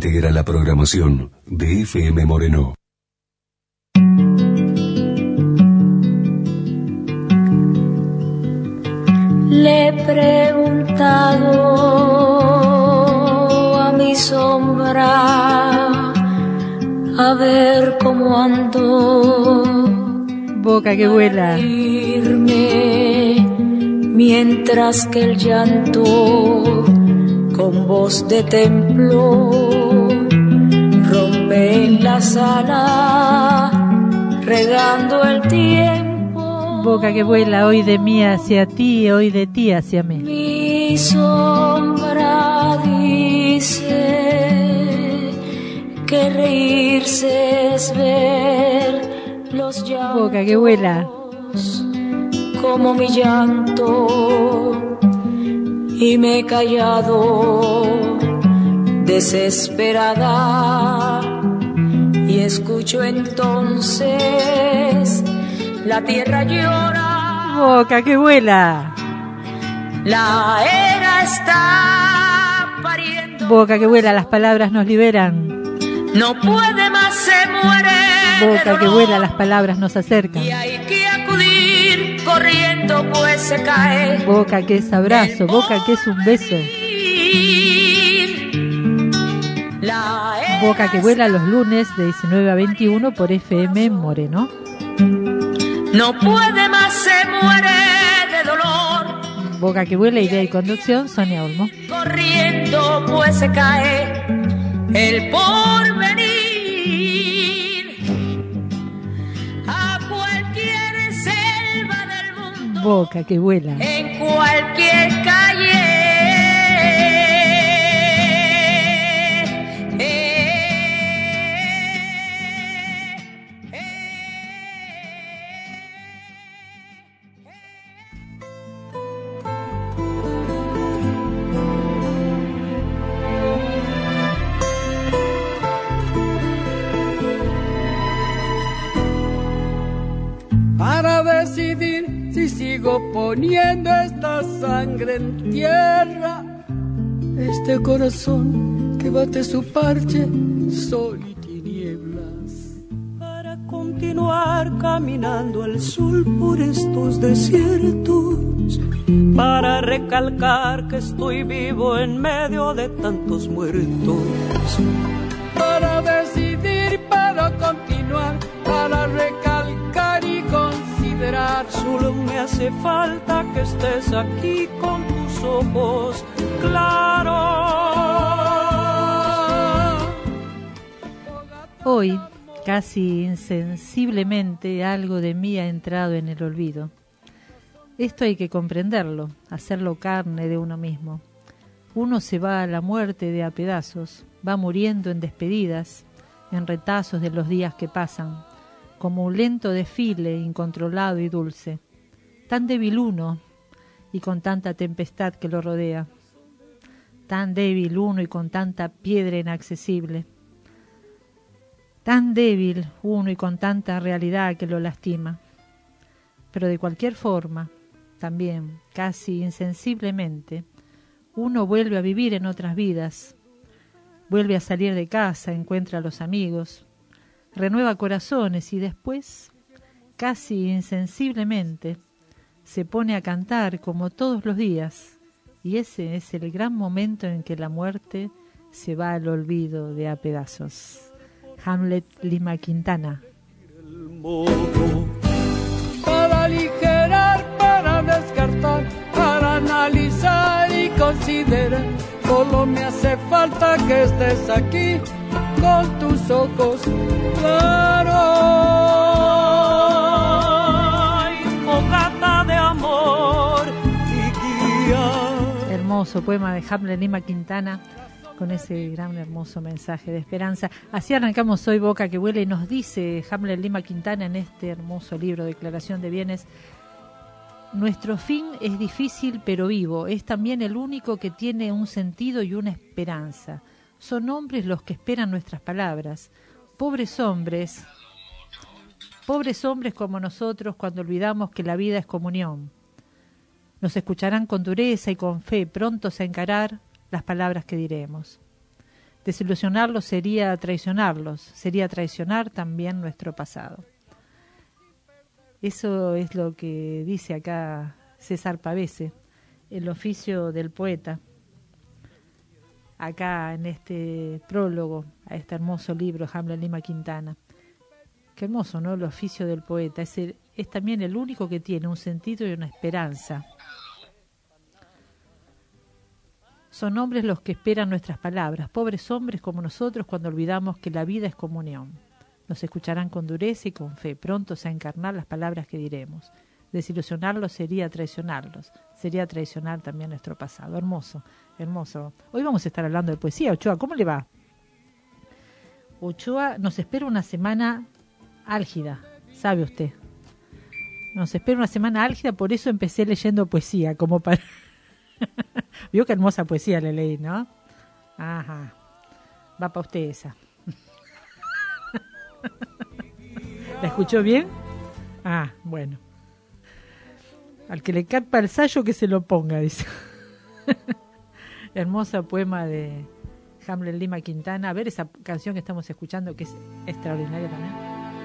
integra la programación de FM Moreno. Le he preguntado a mi sombra a ver cómo ando. Boca que vuela. Mientras que el llanto con voz de templo rompe en la sala regando el tiempo. Boca que vuela, hoy de mí hacia ti, hoy de ti hacia mí. Mi sombra dice que reírse es ver los llantos. Boca que vuela. Como mi llanto, y me he callado desesperada, y escucho entonces la tierra llora. Boca que vuela. La era está pariendo. Boca que vuela, las palabras nos liberan. No puede más, se muere. Boca que vuela, las palabras nos acercan. Y hay que acudir corriendo, pues se cae. Boca que es abrazo, boca que es un beso. Boca que vuela los lunes de 19 a 21 por FM Moreno. No puede más, se muere de dolor. Boca que vuela, idea y conducción, Sonia Olmo. Corriendo, pues se cae el porvenir. A cualquier selva del mundo. Boca que vuela. En cualquier calle. Para decidir si sigo poniendo esta sangre en tierra, este corazón que bate su parche, sol y tinieblas. Para continuar caminando al sol por estos desiertos, para recalcar que estoy vivo en medio de tantos muertos. Para decidir, para continuar, para recalcar y considerar. Solo me hace falta que estés aquí con tus ojos claros. Hoy, casi insensiblemente, algo de mí ha entrado en el olvido. Esto hay que comprenderlo, hacerlo carne de uno mismo. Uno se va a la muerte de a pedazos, va muriendo en despedidas, en retazos de los días que pasan, como un lento desfile incontrolado y dulce. Tan débil uno y con tanta tempestad que lo rodea. Tan débil uno y con tanta piedra inaccesible. Tan débil uno y con tanta realidad que lo lastima. Pero de cualquier forma, también, casi insensiblemente, uno vuelve a vivir en otras vidas, vuelve a salir de casa, encuentra a los amigos, renueva corazones y después, casi insensiblemente, se pone a cantar como todos los días, y ese es el gran momento en que la muerte se va al olvido de a pedazos. Hamlet, Lima Quintana. Para aligerar, para descartar, para analizar y considerar, solo me hace falta que estés aquí con tus ojos claros. Ay, fogata de amor y guía. Hermoso poema de Hamlet, Lima Quintana, con ese gran hermoso mensaje de esperanza. Así arrancamos hoy Boca que vuela y nos dice Hamlet Lima Quintana en este hermoso libro, Declaración de Bienes: nuestro fin es difícil pero vivo, es también el único que tiene un sentido y una esperanza. Son hombres los que esperan nuestras palabras, pobres hombres como nosotros cuando olvidamos que la vida es comunión. Nos escucharán con dureza y con fe, prontos a encarar las palabras que diremos. Desilusionarlos sería traicionarlos, sería traicionar también nuestro pasado. Eso es lo que dice acá César Pavese, el oficio del poeta, acá en este prólogo a este hermoso libro, Hamlet Lima Quintana. Qué hermoso, ¿no? El oficio del poeta. Es también el único que tiene un sentido y una esperanza. Son hombres los que esperan nuestras palabras, pobres hombres como nosotros cuando olvidamos que la vida es comunión. Nos escucharán con dureza y con fe, prontos a encarnar las palabras que diremos. Desilusionarlos sería traicionarlos, sería traicionar también nuestro pasado. Hermoso, hermoso. Hoy vamos a estar hablando de poesía. Ochoa, ¿cómo le va? Ochoa, nos espera una semana álgida, sabe usted. Nos espera una semana álgida, por eso empecé leyendo poesía, como para... Vio qué hermosa poesía le leí, ¿no? Ajá, va para usted esa. ¿La escuchó bien? Ah, bueno. Al que le capa el sayo que se lo ponga, dice. Hermosa poema de Hamlet Lima Quintana. A ver esa canción que estamos escuchando, que es extraordinaria también.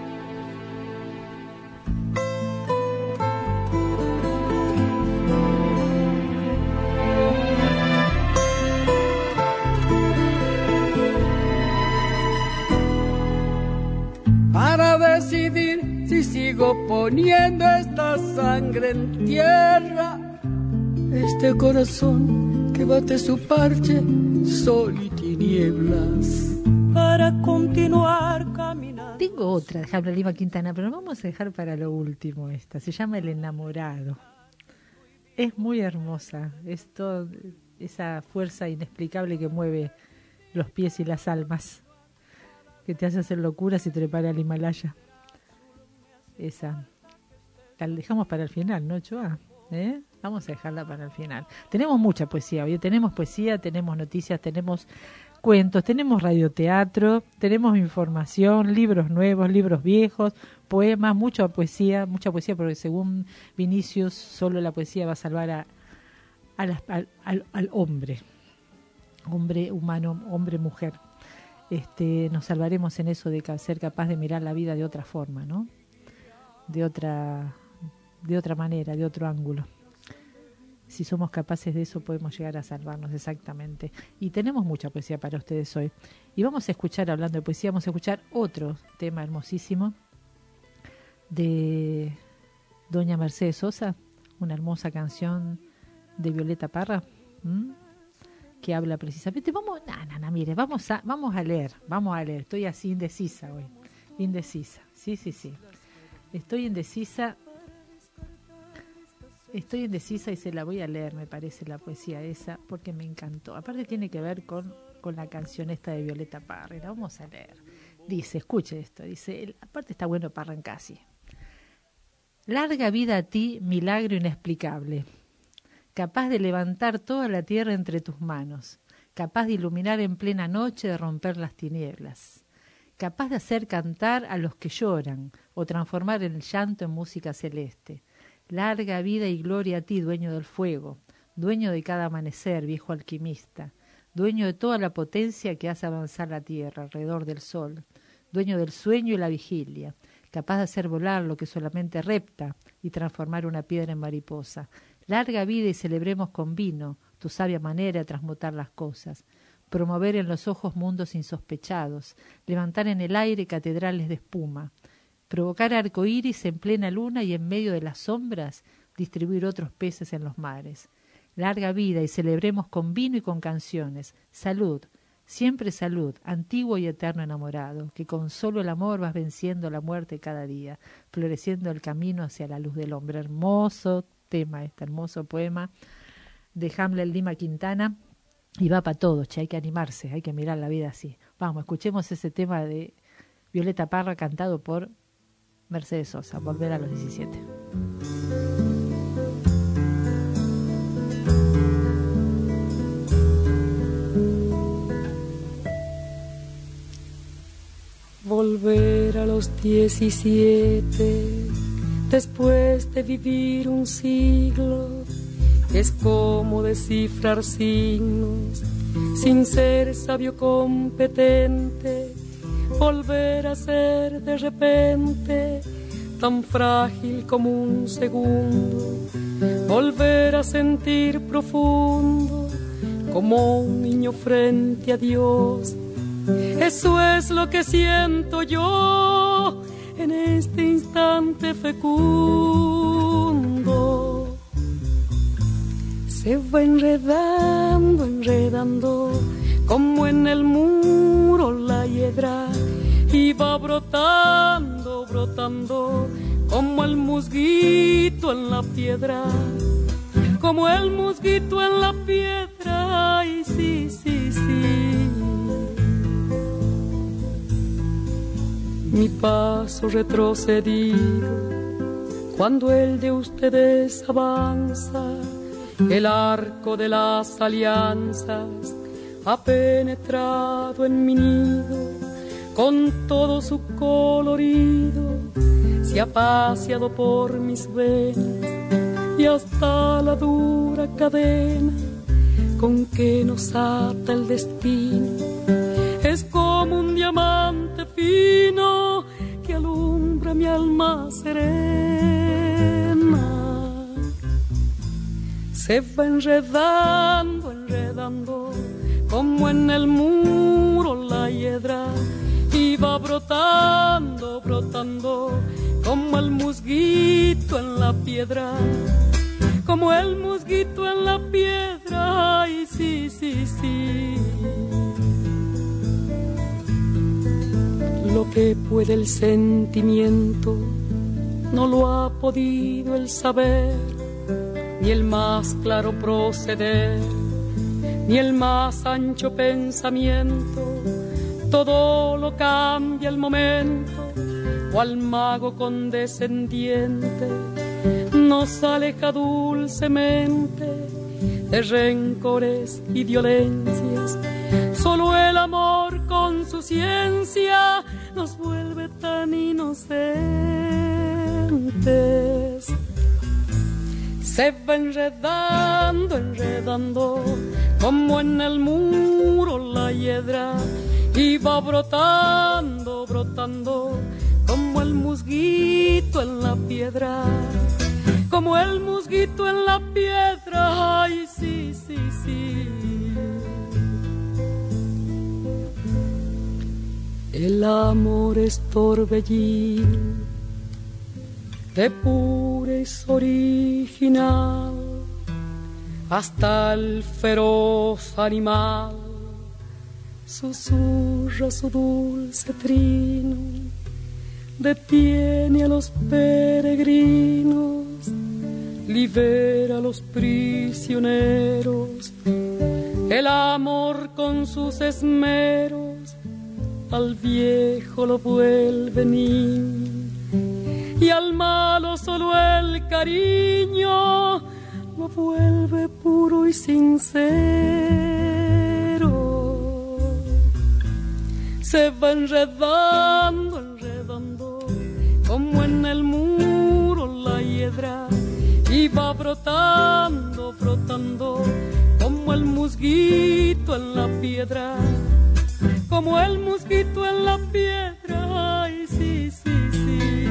Para decidir si sigo poniendo esta sangre en tierra, este corazón que bate su parche, sol y tinieblas. Para continuar caminando. Tengo otra de Hamlet Lima Quintana, pero vamos a dejar para lo último esta. Se llama El enamorado. Es muy hermosa. Es toda esa fuerza inexplicable que mueve los pies y las almas, que te hace hacer locuras y trepar al Himalaya. Esa. La dejamos para el final, ¿no, Ochoa? Vamos a dejarla para el final. Tenemos mucha poesía hoy. Tenemos poesía, tenemos noticias, tenemos cuentos, tenemos radioteatro, tenemos información, libros nuevos, libros viejos, poemas, mucha poesía, porque según Vinicius, solo la poesía va a salvar al hombre humano, hombre-mujer. Nos salvaremos en eso de ser capaz de mirar la vida de otra forma, ¿no? De otra manera, de otro ángulo. Si somos capaces de eso, podemos llegar a salvarnos, exactamente. Y tenemos mucha poesía para ustedes hoy. Y vamos a escuchar, hablando de poesía, vamos a escuchar otro tema hermosísimo de doña Mercedes Sosa, una hermosa canción de Violeta Parra, que habla precisamente. Mire, vamos a leer. Estoy así indecisa hoy. Indecisa, sí. Estoy indecisa y se la voy a leer, me parece, la poesía esa, porque me encantó. Aparte tiene que ver con la canción esta de Violeta Parra. La vamos a leer. Dice, escuche esto, dice, aparte está bueno para arrancar así. Larga vida a ti, milagro inexplicable, capaz de levantar toda la tierra entre tus manos, capaz de iluminar en plena noche, de romper las tinieblas, capaz de hacer cantar a los que lloran o transformar el llanto en música celeste. Larga vida y gloria a ti, dueño del fuego, dueño de cada amanecer, viejo alquimista, dueño de toda la potencia que hace avanzar la tierra alrededor del sol, dueño del sueño y la vigilia, capaz de hacer volar lo que solamente repta y transformar una piedra en mariposa. Larga vida y celebremos con vino tu sabia manera de transmutar las cosas, promover en los ojos mundos insospechados, levantar en el aire catedrales de espuma, provocar arcoíris en plena luna y en medio de las sombras distribuir otros peces en los mares. Larga vida y celebremos con vino y con canciones. Salud, siempre salud, antiguo y eterno enamorado, que con solo el amor vas venciendo la muerte cada día, floreciendo el camino hacia la luz del hombre. Hermoso tema, este hermoso poema de Hamlet Lima Quintana, y va para todos, hay que animarse, hay que mirar la vida así. Vamos, escuchemos ese tema de Violeta Parra cantado por Mercedes Sosa, Volver a los 17. Volver a los 17, después de vivir un siglo, es como descifrar signos sin ser sabio competente, volver a ser de repente tan frágil como un segundo, volver a sentir profundo como un niño frente a Dios. Eso es lo que siento yo en este instante fecundo. Se va enredando, enredando, como en el muro la hiedra, y va brotando, brotando, como el musguito en la piedra, como el musguito en la piedra. Ay, sí, sí, sí. Mi paso retrocedido, cuando el de ustedes avanza, el arco de las alianzas ha penetrado en mi nido, con todo su colorido, se ha paseado por mis venas, y hasta la dura cadena con que nos ata el destino es como un diamante fino que alumbra mi alma serena. Se va enredando, enredando, como en el muro la hiedra, y va brotando, brotando, como el musguito en la piedra, como el musguito en la piedra. Ay, sí, sí, sí. Lo que puede el sentimiento no lo ha podido el saber, ni el más claro proceder, ni el más ancho pensamiento. Todo lo cambia el momento, cual mago condescendiente nos aleja dulcemente de rencores y violencias. Solo el amor con su ciencia nos vuelve tan inocentes. Se va enredando, enredando, como en el muro la hiedra, y va brotando, brotando, como el musguito en la piedra, como el musguito en la piedra. Ay, sí, sí, sí. El amor es torbellino de purez original, hasta el feroz animal susurra su dulce trino, detiene a los peregrinos, libera a los prisioneros. El amor con sus esmeros al viejo lo vuelve niño, y al malo solo el cariño lo vuelve puro y sincero. Se va enredando, enredando, como en el muro la hiedra, y va brotando, brotando, como el musguito en la piedra, como el musguito en la piedra. Ay, sí, sí, sí.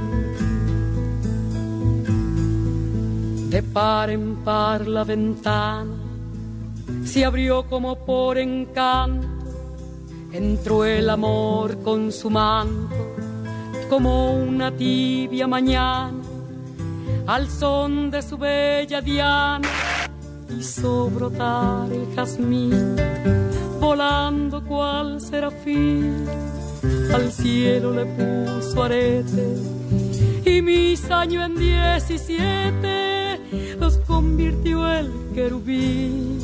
De par en par la ventana se abrió como por encanto, entró el amor con su manto, como una tibia mañana, al son de su bella diana, hizo brotar el jazmín, volando cual serafín, al cielo le puso arete, y mis años en 17 los convirtió el querubín.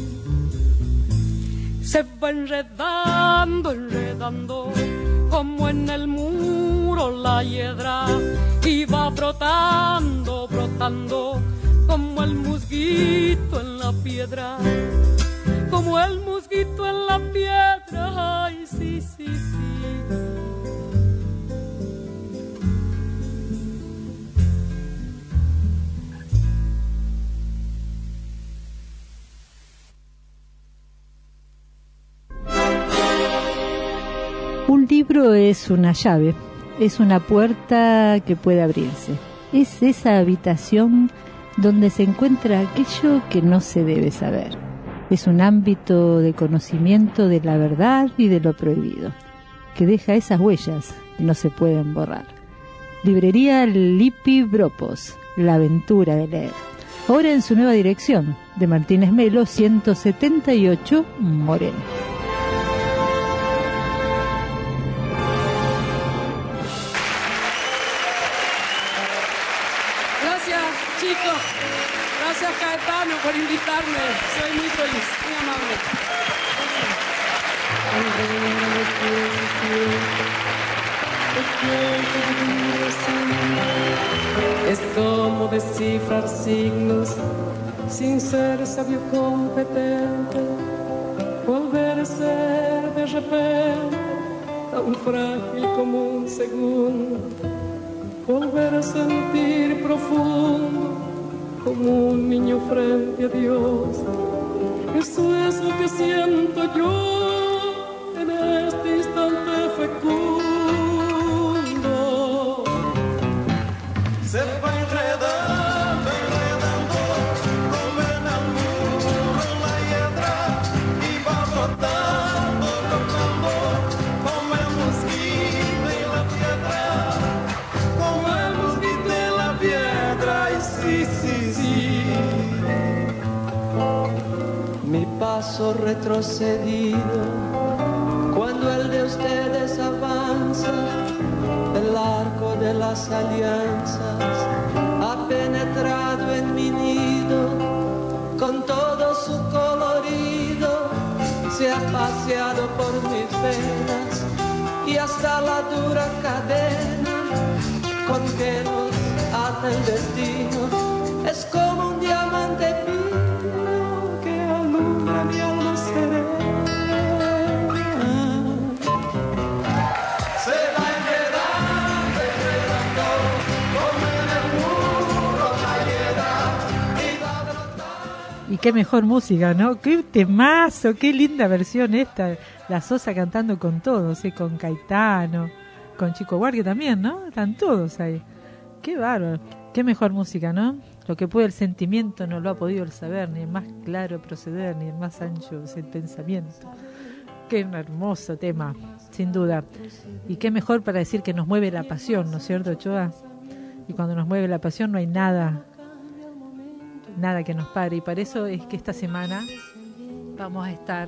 Se va enredando, enredando, como en el muro la hiedra, y va brotando, brotando, como el musguito en la piedra, como el musguito en la piedra. Ay, sí, sí, sí. Un libro es una llave, es una puerta que puede abrirse. Es esa habitación donde se encuentra aquello que no se debe saber. Es un ámbito de conocimiento de la verdad y de lo prohibido, que deja esas huellas que no se pueden borrar. Librería Lippi Bropos, la aventura de leer. Ahora en su nueva dirección, de Martínez Melo, 178, Moreno. Gracias, chicos. Gracias, Caetano, por invitarme. Soy muy feliz, muy amable. Es como descifrar signos sin ser sabio competente, volver a ser de repente tan frágil como un segundo, volver a sentir profundo como un niño frente a Dios. Eso es lo que siento yo en este instante fecundo. Se va enredando, enredando, como en el muro la hiedra, y va brotando, brotando, como el mosquito y la piedra, como el mosquito y la piedra, y sí, sí, sí. Mi paso retrocedido, cuando el de ustedes avanza, el arco de las alianzas ha penetrado en mi nido, con todo su colorido se ha paseado por mis venas y hasta la dura cadena con que nos ata el destino es como un diamante fino que alumbra mi alma serena. Y qué mejor música, ¿no? Qué temazo, qué linda versión esta. La Sosa cantando con todos, con Caetano, con Chico Buarque también, ¿no? Están todos ahí. Qué bárbaro. Qué mejor música, ¿no? Lo que puede el sentimiento no lo ha podido el saber, ni el más claro proceder, ni el más ancho el pensamiento. Qué hermoso tema, sin duda. Y qué mejor para decir que nos mueve la pasión, ¿no es cierto, Ochoa? Y cuando nos mueve la pasión no hay nada que nos pare, y para eso es que esta semana vamos a estar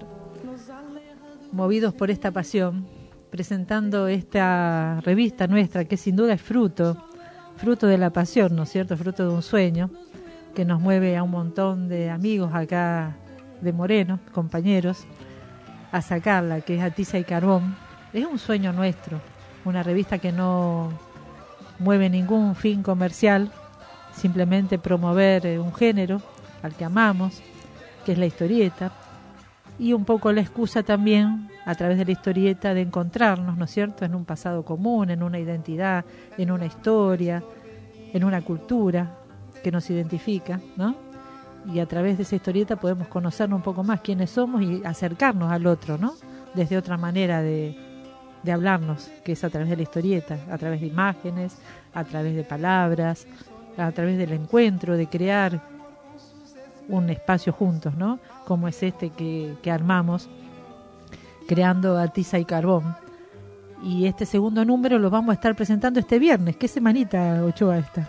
movidos por esta pasión, presentando esta revista nuestra, que sin duda es fruto de la pasión, ¿no es cierto? Fruto de un sueño que nos mueve a un montón de amigos acá de Moreno, compañeros, a sacarla, que es A Tiza y Carbón. Es un sueño nuestro, una revista que no mueve ningún fin comercial, simplemente promover un género al que amamos, que es la historieta, y un poco la excusa también, a través de la historieta, de encontrarnos, ¿no es cierto?, en un pasado común, en una identidad, en una historia, en una cultura que nos identifica, ¿no? Y a través de esa historieta podemos conocernos un poco más quiénes somos y acercarnos al otro, ¿no?, desde otra manera de hablarnos, que es a través de la historieta, a través de imágenes, a través de palabras, a través del encuentro, de crear un espacio juntos, ¿no? Como es este que armamos, creando A Tiza y Carbón. Y este segundo número lo vamos a estar presentando este viernes. ¿Qué semanita, Ochoa, esta?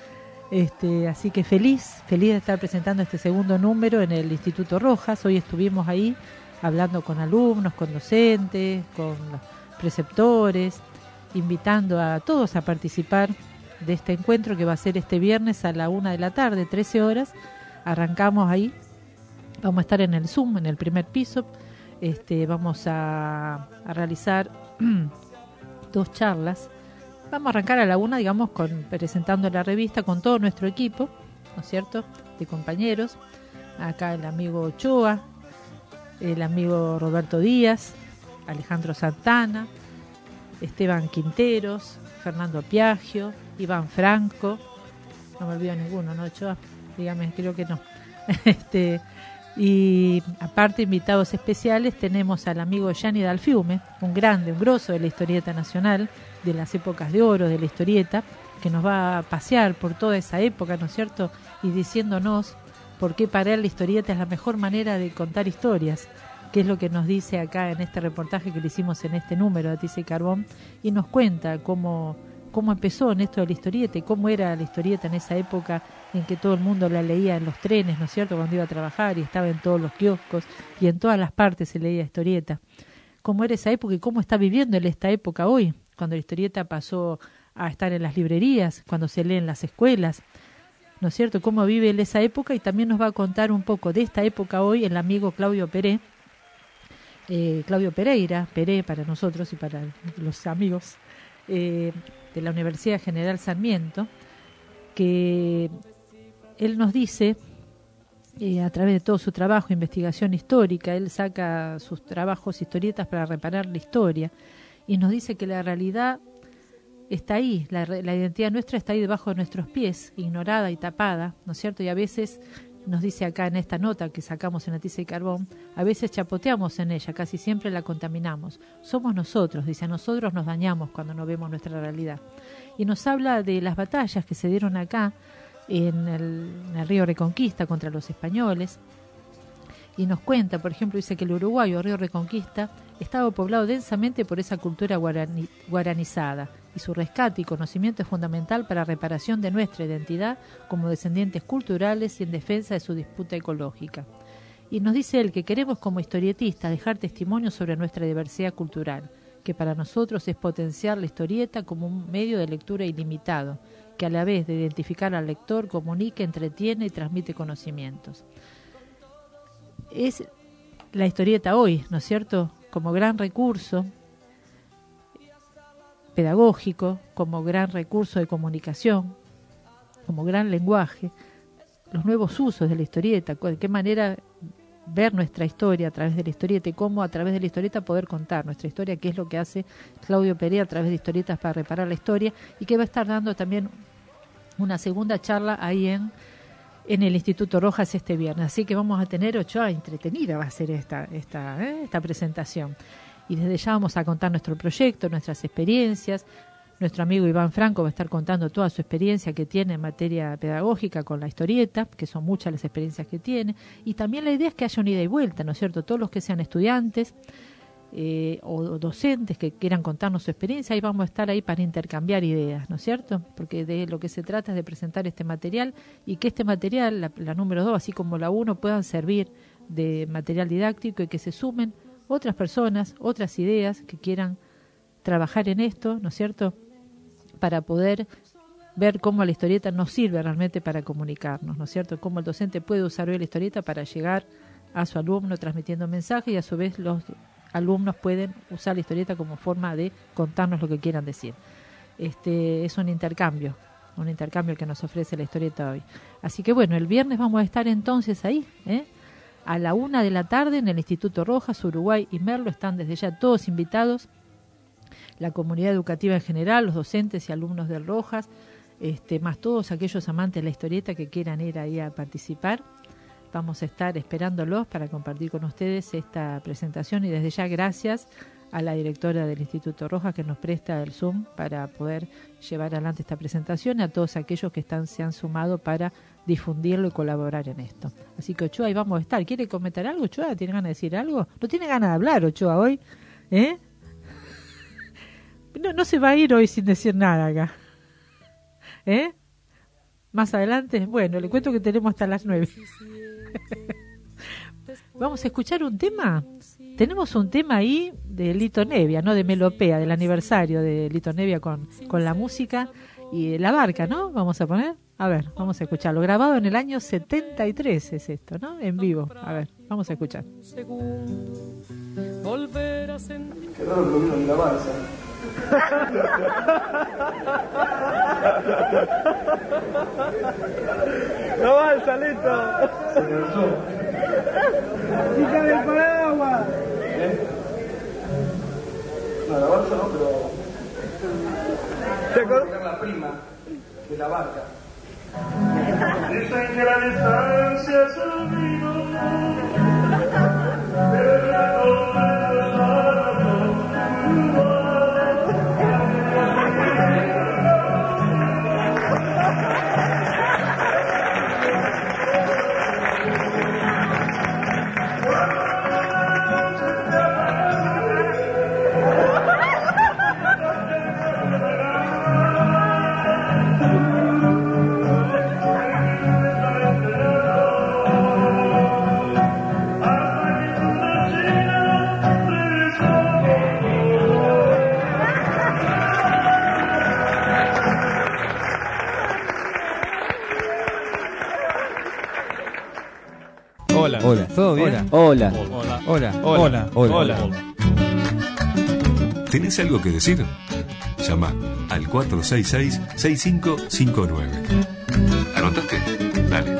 Así que feliz de estar presentando este segundo número en el Instituto Rojas. Hoy estuvimos ahí hablando con alumnos, con docentes, con los preceptores, invitando a todos a participar de este encuentro que va a ser este viernes a la 1 de la tarde, 13 horas. Arrancamos ahí, vamos a estar en el Zoom, en el primer piso. Vamos a realizar 2 charlas. Vamos a arrancar a la 1, digamos, presentando la revista con todo nuestro equipo, ¿no es cierto?, de compañeros. Acá el amigo Ochoa, el amigo Roberto Díaz, Alejandro Santana, Esteban Quinteros, Fernando Piaggio, Iván Franco, no me olvido ninguno, ¿no, Ochoa? Dígame, creo que no. Y aparte, invitados especiales, tenemos al amigo Gianni Dalfiume, un grande, un grosso de la historieta nacional, de las épocas de oro de la historieta, que nos va a pasear por toda esa época, ¿no es cierto? Y diciéndonos por qué para él la historieta es la mejor manera de contar historias, que es lo que nos dice acá en este reportaje que le hicimos en este número de Tiza y Carbón, y nos cuenta cómo empezó en esto de la historieta y cómo era la historieta en esa época en que todo el mundo la leía en los trenes, ¿no es cierto?, cuando iba a trabajar, y estaba en todos los kioscos y en todas las partes se leía historieta. Cómo era esa época y cómo está viviendo en esta época hoy, cuando la historieta pasó a estar en las librerías, cuando se lee en las escuelas, ¿no es cierto?, cómo vive él esa época. Y también nos va a contar un poco de esta época hoy el amigo Claudio Pereira, Peré para nosotros y para los amigos, de la Universidad General Sarmiento, que él nos dice, a través de todo su trabajo, investigación histórica, él saca sus trabajos, historietas para reparar la historia, y nos dice que la realidad está ahí, la identidad nuestra está ahí debajo de nuestros pies, ignorada y tapada, ¿no es cierto? Y a veces, nos dice acá en esta nota que sacamos en la Tiza y Carbón, a veces chapoteamos en ella, casi siempre la contaminamos. Somos nosotros, dice, a nosotros nos dañamos cuando no vemos nuestra realidad. Y nos habla de las batallas que se dieron acá en el río Reconquista contra los españoles, y nos cuenta, por ejemplo, dice que el Uruguay o río Reconquista estaba poblado densamente por esa cultura guaranizada, y su rescate y conocimiento es fundamental para la reparación de nuestra identidad como descendientes culturales y en defensa de su disputa ecológica. Y nos dice él que queremos como historietistas dejar testimonio sobre nuestra diversidad cultural, que para nosotros es potenciar la historieta como un medio de lectura ilimitado, que a la vez de identificar al lector comunica, entretiene y transmite conocimientos. Es la historieta hoy, ¿no es cierto?, como gran recurso pedagógico, como gran recurso de comunicación, como gran lenguaje, los nuevos usos de la historieta, de qué manera ver nuestra historia a través de la historieta y cómo a través de la historieta poder contar nuestra historia, que es lo que hace Claudio Pereira a través de historietas para reparar la historia, y que va a estar dando también una segunda charla ahí en el Instituto Rojas este viernes. Así que vamos a tener Ochoa entretenida, va a ser esta presentación. Y desde ya vamos a contar nuestro proyecto, nuestras experiencias. Nuestro amigo Iván Franco va a estar contando toda su experiencia que tiene en materia pedagógica con la historieta, que son muchas las experiencias que tiene. Y también la idea es que haya una ida y vuelta, ¿no es cierto? Todos los que sean estudiantes o docentes que quieran contarnos su experiencia, ahí vamos a estar ahí para intercambiar ideas, ¿no es cierto? Porque de lo que se trata es de presentar este material y que este material, la número 2, así como la 1, puedan servir de material didáctico y que se sumen otras personas, otras ideas que quieran trabajar en esto, ¿no es cierto?, para poder ver cómo la historieta nos sirve realmente para comunicarnos, ¿no es cierto?, cómo el docente puede usar hoy la historieta para llegar a su alumno transmitiendo mensajes, y a su vez los alumnos pueden usar la historieta como forma de contarnos lo que quieran decir. Es un intercambio que nos ofrece la historieta hoy. Así que bueno, el viernes vamos a estar entonces ahí, a la 1 de la tarde en el Instituto Rojas. Uruguay y Merlo están desde ya todos invitados, la comunidad educativa en general, los docentes y alumnos del Rojas, más todos aquellos amantes de la historieta que quieran ir ahí a participar. Vamos a estar esperándolos para compartir con ustedes esta presentación, y desde ya gracias a la directora del Instituto Rojas que nos presta el Zoom para poder llevar adelante esta presentación, y a todos aquellos que se han sumado para difundirlo y colaborar en esto. Así que Ochoa, ahí vamos a estar. ¿Quiere comentar algo, Ochoa? ¿Tiene ganas de decir algo? ¿No tiene ganas de hablar, Ochoa, hoy? No se va a ir hoy sin decir nada acá. Más adelante, bueno, le cuento que tenemos hasta las 9. Vamos a escuchar un tema. Tenemos un tema ahí de Lito Nevia, ¿no? De Melopea, del aniversario de Lito Nevia con la música y la barca, ¿no? Vamos a poner. A ver, vamos a escucharlo. Grabado en el año 73 es esto, ¿no? En vivo. A ver, vamos a escuchar. Volver a sentir. Qué raro que lo vino en la balsa. La balsa, listo. Se cansó. Chica del paraguas. No, la balsa no, pero. ¿Te acuerdas? La prima de la barca. Dicen que la distancia es el vino. Hola. ¿Todo bien? Hola. Hola. ¿Tenés algo que decir? Llama al 466-6559. ¿Anotaste? Dale.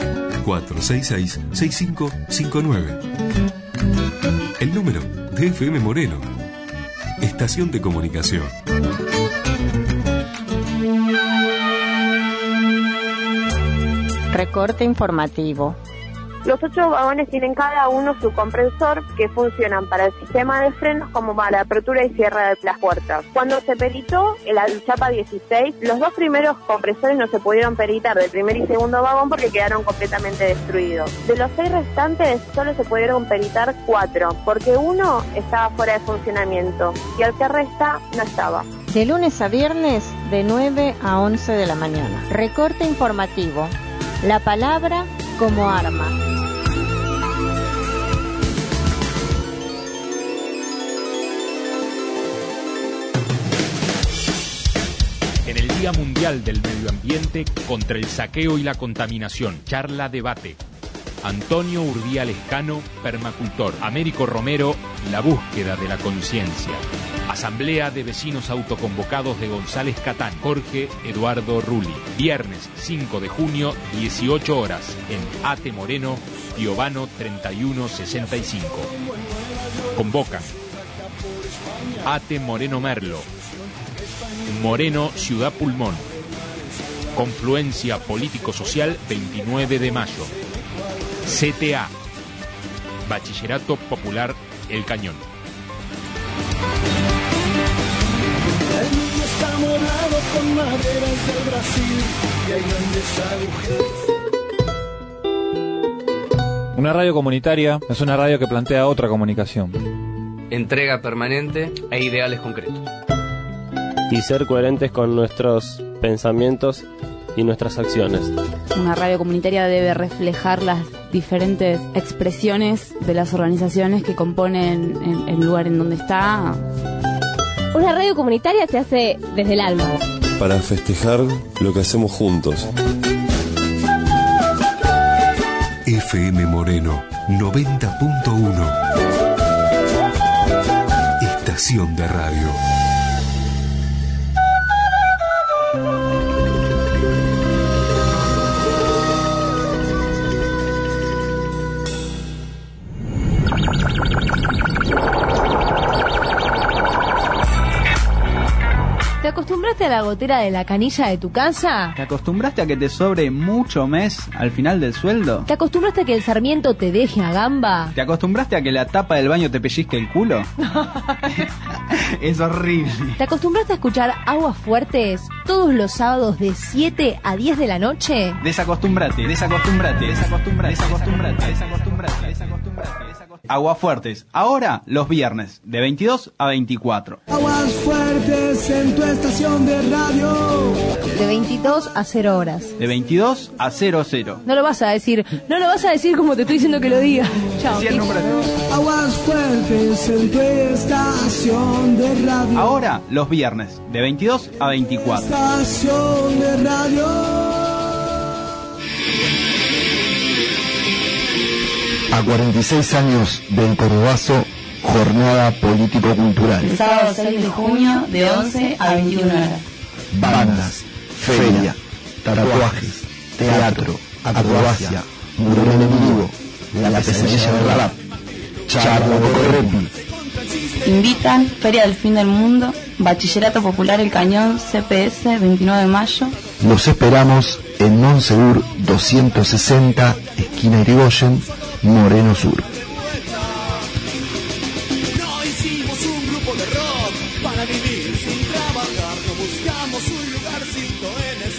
466-6559. El número de FM Moreno. Estación de comunicación. Recorte informativo. Los 8 vagones tienen cada uno su compresor que funcionan para el sistema de frenos como para la apertura y cierre de las puertas. Cuando se peritó la chapa 16, los 2 primeros compresores no se pudieron peritar del primer y segundo vagón porque quedaron completamente destruidos. De los 6 restantes solo se pudieron peritar 4 porque uno estaba fuera de funcionamiento y el que resta no estaba. De lunes a viernes de 9 a 11 de la mañana. Recorte informativo. La palabra como arma. En el Día Mundial del Medio Ambiente contra el saqueo y la contaminación, charla debate. Antonio Urdiales Lescano, permacultor. Américo Romero, la búsqueda de la conciencia. Asamblea de Vecinos Autoconvocados de González Catán, Jorge Eduardo Rulli. Viernes 5 de junio, 18 horas, en Ate Moreno, Piovano 3165. Convocan Ate Moreno Merlo, Moreno Ciudad Pulmón. Confluencia Político-Social 29 de mayo. CTA, Bachillerato Popular El Cañón. El mundo está morado con maderas del Brasil y hay grandes agujeros. Una radio comunitaria es una radio que plantea otra comunicación. Entrega permanente e ideales concretos. Y ser coherentes con nuestros pensamientos y nuestras acciones. Una radio comunitaria debe reflejar las diferentes expresiones de las organizaciones que componen el lugar en donde está. Una radio comunitaria se hace desde el alma. Para festejar lo que hacemos juntos. FM Moreno 90.1. Estación de radio. ¿Te acostumbraste a la gotera de la canilla de tu casa? ¿Te acostumbraste a que te sobre mucho mes al final del sueldo? ¿Te acostumbraste a que el sarmiento te deje a gamba? ¿Te acostumbraste a que la tapa del baño te pellizque el culo? Es horrible. ¿Te acostumbraste a escuchar Aguas Fuertes todos los sábados de 7 a 10 de la noche? Desacostúmbrate. Aguas Fuertes, ahora los viernes, de 22 a 24. Aguas Fuertes en tu estación de radio. De 22 a 0 horas. De 22 a 00. No lo vas a decir como te estoy diciendo que lo diga. Chao. Sí, Aguas Fuertes en tu estación de radio. Ahora los viernes, de 22 a 24. Estación de radio. A 46 años del Corobazo, jornada político-cultural. El sábado 6 de junio, de 11 a 21 horas. Bandas, feria, tatuajes, teatro, acrobacia, mural en vivo, la pesadilla del rap, charla de correpi. Invitan Feria del Fin del Mundo, Bachillerato Popular El Cañón, CPS, 29 de mayo. Los esperamos en Monseur 260, esquina Irigoyen, Moreno Sur. trabajar, no buscamos un lugarcito en el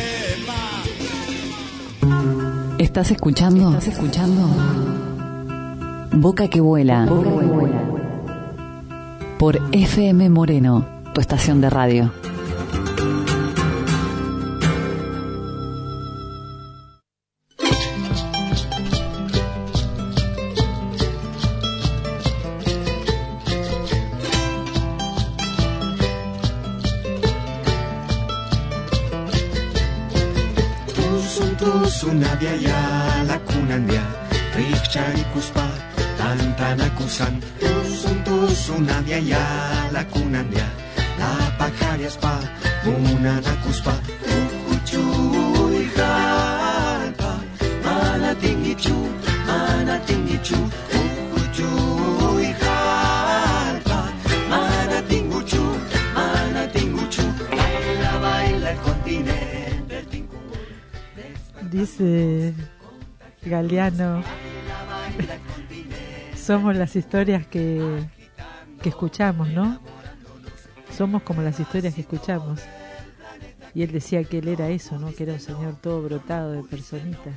sistema. ¿Estás escuchando? Boca que vuela. Por FM Moreno, tu estación de radio. Sunavia ya la kunandia, Richarikuspa, Tantanakusan, Sunavia ya la kunandia, la pacariaspa, Munanakuspa, Uchuy jalpa, Manatingichu, Uchuy jalpa, Manatinguchu, baila el continente. Dice Galeano, somos las historias que escuchamos, ¿no? Somos como las historias que escuchamos. Y él decía que él era eso, ¿no? Que era un señor todo brotado de personitas.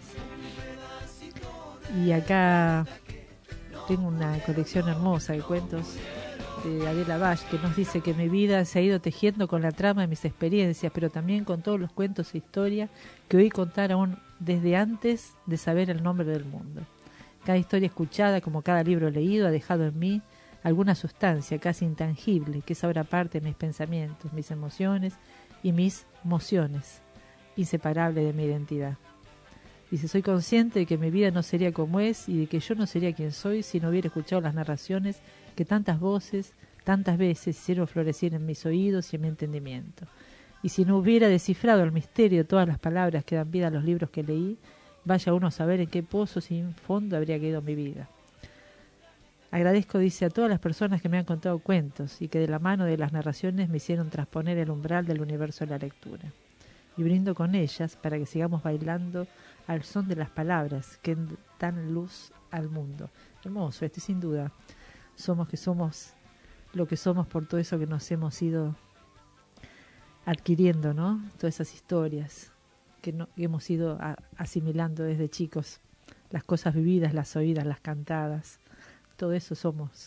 Y acá tengo una colección hermosa de cuentos de Adela Bash, que nos dice que mi vida se ha ido tejiendo con la trama de mis experiencias, pero también con todos los cuentos e historias que oí contar aún desde antes de saber el nombre del mundo. Cada historia escuchada, como cada libro leído, ha dejado en mí alguna sustancia casi intangible, que es ahora parte de mis pensamientos, mis emociones y mis mociones, inseparable de mi identidad. Dice, soy consciente de que mi vida no sería como es y de que yo no sería quien soy si no hubiera escuchado las narraciones que tantas voces, tantas veces hicieron florecer en mis oídos y en mi entendimiento. Y si no hubiera descifrado el misterio de todas las palabras que dan vida a los libros que leí, vaya uno a saber en qué pozo sin fondo habría caído mi vida. Agradezco, dice, a todas las personas que me han contado cuentos y que de la mano de las narraciones me hicieron trasponer el umbral del universo de la lectura. Y brindo con ellas para que sigamos bailando al son de las palabras que dan luz al mundo. Hermoso, sin duda. Somos lo que somos por todo eso que nos hemos ido adquiriendo, ¿no? Todas esas historias que hemos ido asimilando desde chicos. Las cosas vividas, las oídas, las cantadas. Todo eso somos.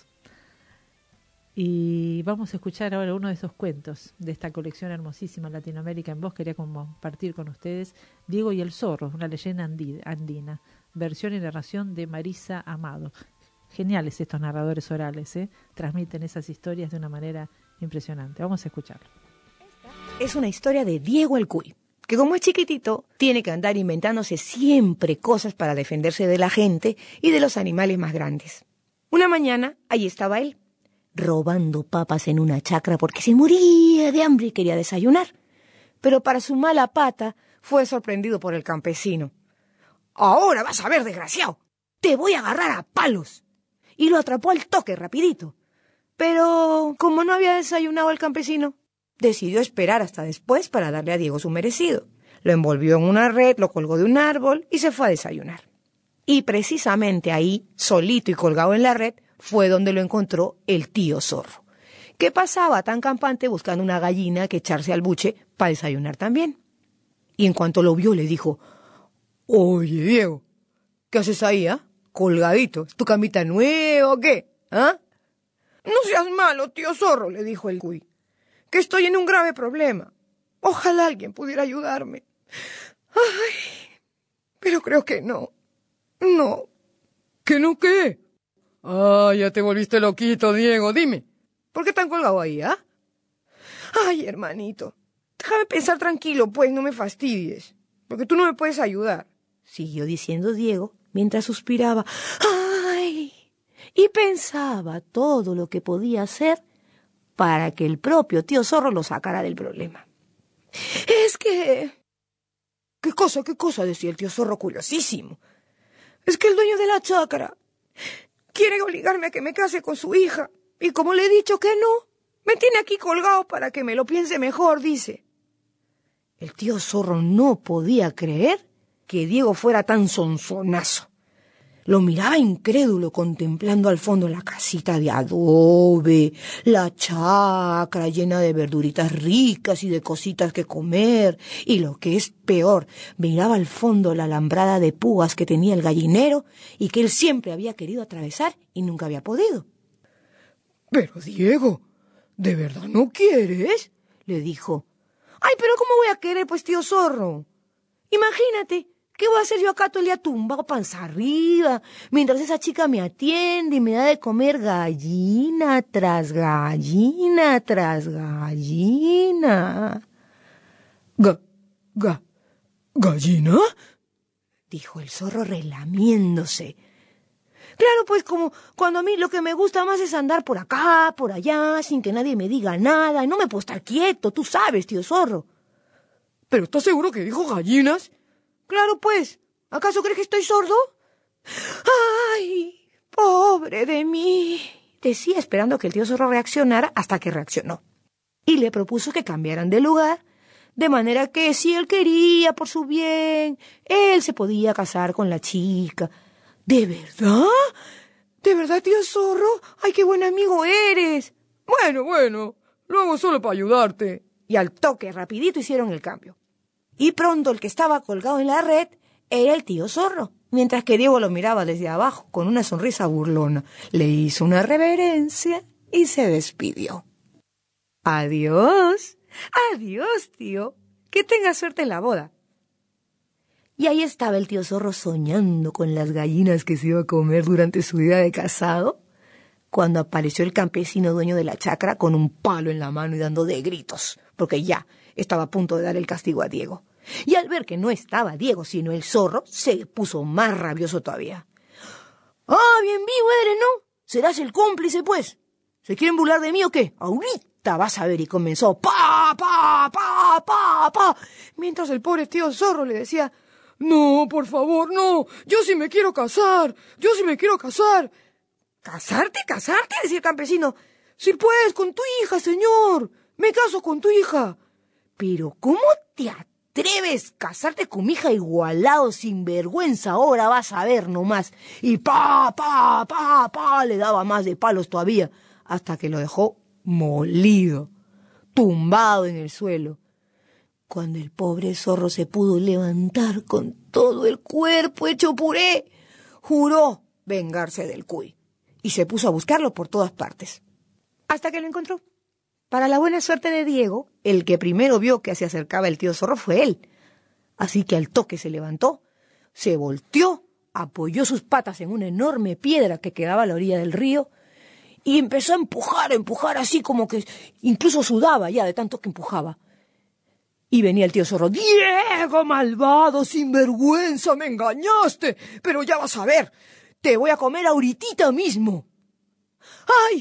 Y vamos a escuchar ahora uno de esos cuentos de esta colección hermosísima Latinoamérica en Voz. Quería compartir con ustedes Diego y el Zorro, una leyenda andina, versión y narración de Marisa Amado. Geniales estos narradores orales, transmiten esas historias de una manera impresionante. Vamos a escucharlo. Es una historia de Diego el Cuy, que como es chiquitito, tiene que andar inventándose siempre cosas para defenderse de la gente y de los animales más grandes. Una mañana, ahí estaba él, robando papas en una chacra porque se moría de hambre y quería desayunar. Pero para su mala pata, fue sorprendido por el campesino. «Ahora vas a ver, desgraciado, te voy a agarrar a palos». Y lo atrapó al toque, rapidito. Pero, como no había desayunado el campesino, decidió esperar hasta después para darle a Diego su merecido. Lo envolvió en una red, lo colgó de un árbol y se fue a desayunar. Y precisamente ahí, solito y colgado en la red, fue donde lo encontró el tío Zorro, que pasaba tan campante buscando una gallina que echarse al buche para desayunar también. Y en cuanto lo vio, le dijo: «Oye, Diego, ¿qué haces ahí, colgadito? ¿Es tu camita nueva o qué? ¿Ah?» «No seas malo, tío Zorro», le dijo el cuy, «que estoy en un grave problema. Ojalá alguien pudiera ayudarme. Ay, pero creo que no. No». «¿Que no qué?» «Ah, ya te volviste loquito, Diego. Dime, ¿por qué tan colgado ahí, «Ay, hermanito, déjame pensar tranquilo, pues, no me fastidies, porque tú no me puedes ayudar», siguió diciendo Diego mientras suspiraba. ¡Ay! Y pensaba todo lo que podía hacer para que el propio tío Zorro lo sacara del problema. «Es que...» ¿Qué cosa?», decía el tío Zorro curiosísimo. «Es que el dueño de la chacra quiere obligarme a que me case con su hija, y como le he dicho que no, me tiene aquí colgado para que me lo piense mejor», dice. El tío Zorro no podía creer que Diego fuera tan sonsonazo. Lo miraba incrédulo contemplando al fondo la casita de adobe, la chacra llena de verduritas ricas y de cositas que comer, y lo que es peor, miraba al fondo la alambrada de púas que tenía el gallinero y que él siempre había querido atravesar y nunca había podido. «Pero, Diego, ¿de verdad no quieres?», le dijo. «Ay, pero ¿cómo voy a querer, pues, tío zorro? Imagínate, ¿qué voy a hacer yo acá todo el día tumbado panza arriba, mientras esa chica me atiende y me da de comer gallina tras gallina tras gallina?» ¿Gallina?», dijo el zorro relamiéndose. «Claro, pues como cuando a mí lo que me gusta más es andar por acá, por allá, sin que nadie me diga nada, y no me puedo estar quieto, tú sabes, tío zorro». «¿Pero estás seguro que dijo gallinas?». «Claro, pues. ¿Acaso crees que estoy sordo?». «Ay, pobre de mí», decía esperando que el tío zorro reaccionara, hasta que reaccionó. Y le propuso que cambiaran de lugar, de manera que si él quería, por su bien, él se podía casar con la chica. «¿De verdad? ¿De verdad, tío zorro? ¡Ay, qué buen amigo eres!». Bueno, lo hago solo para ayudarte». Y al toque, rapidito, hicieron el cambio. Y pronto el que estaba colgado en la red era el tío zorro, mientras que Diego lo miraba desde abajo con una sonrisa burlona. Le hizo una reverencia y se despidió. «Adiós, adiós, tío. Que tenga suerte en la boda». Y ahí estaba el tío zorro soñando con las gallinas que se iba a comer durante su día de casado, cuando apareció el campesino dueño de la chacra con un palo en la mano y dando de gritos, porque ya estaba a punto de dar el castigo a Diego. Y al ver que no estaba Diego, sino el zorro, se puso más rabioso todavía. «Ah, bien vivo eres, ¿no? Serás el cómplice, pues. ¿Se quieren burlar de mí o qué? Ahorita vas a ver». Y comenzó pa, mientras el pobre tío zorro le decía: «No, por favor, no. Yo sí me quiero casar. «¿Casarte? Decía el campesino. «Sí, pues, con tu hija, señor. Me caso con tu hija». «Pero, ¿cómo te atreves a casarte con mi hija, igualado, sin vergüenza? Ahora vas a ver nomás». Y le daba más de palos todavía, hasta que lo dejó molido, tumbado en el suelo. Cuando el pobre zorro se pudo levantar con todo el cuerpo hecho puré, juró vengarse del cuy y se puso a buscarlo por todas partes, hasta que lo encontró. Para la buena suerte de Diego, el que primero vio que se acercaba el tío zorro fue él. Así que al toque se levantó, se volteó, apoyó sus patas en una enorme piedra que quedaba a la orilla del río y empezó a empujar así como que incluso sudaba ya de tanto que empujaba. Y venía el tío zorro: «Diego, malvado, sinvergüenza, me engañaste, pero ya vas a ver, te voy a comer ahorita mismo». ¡Ay!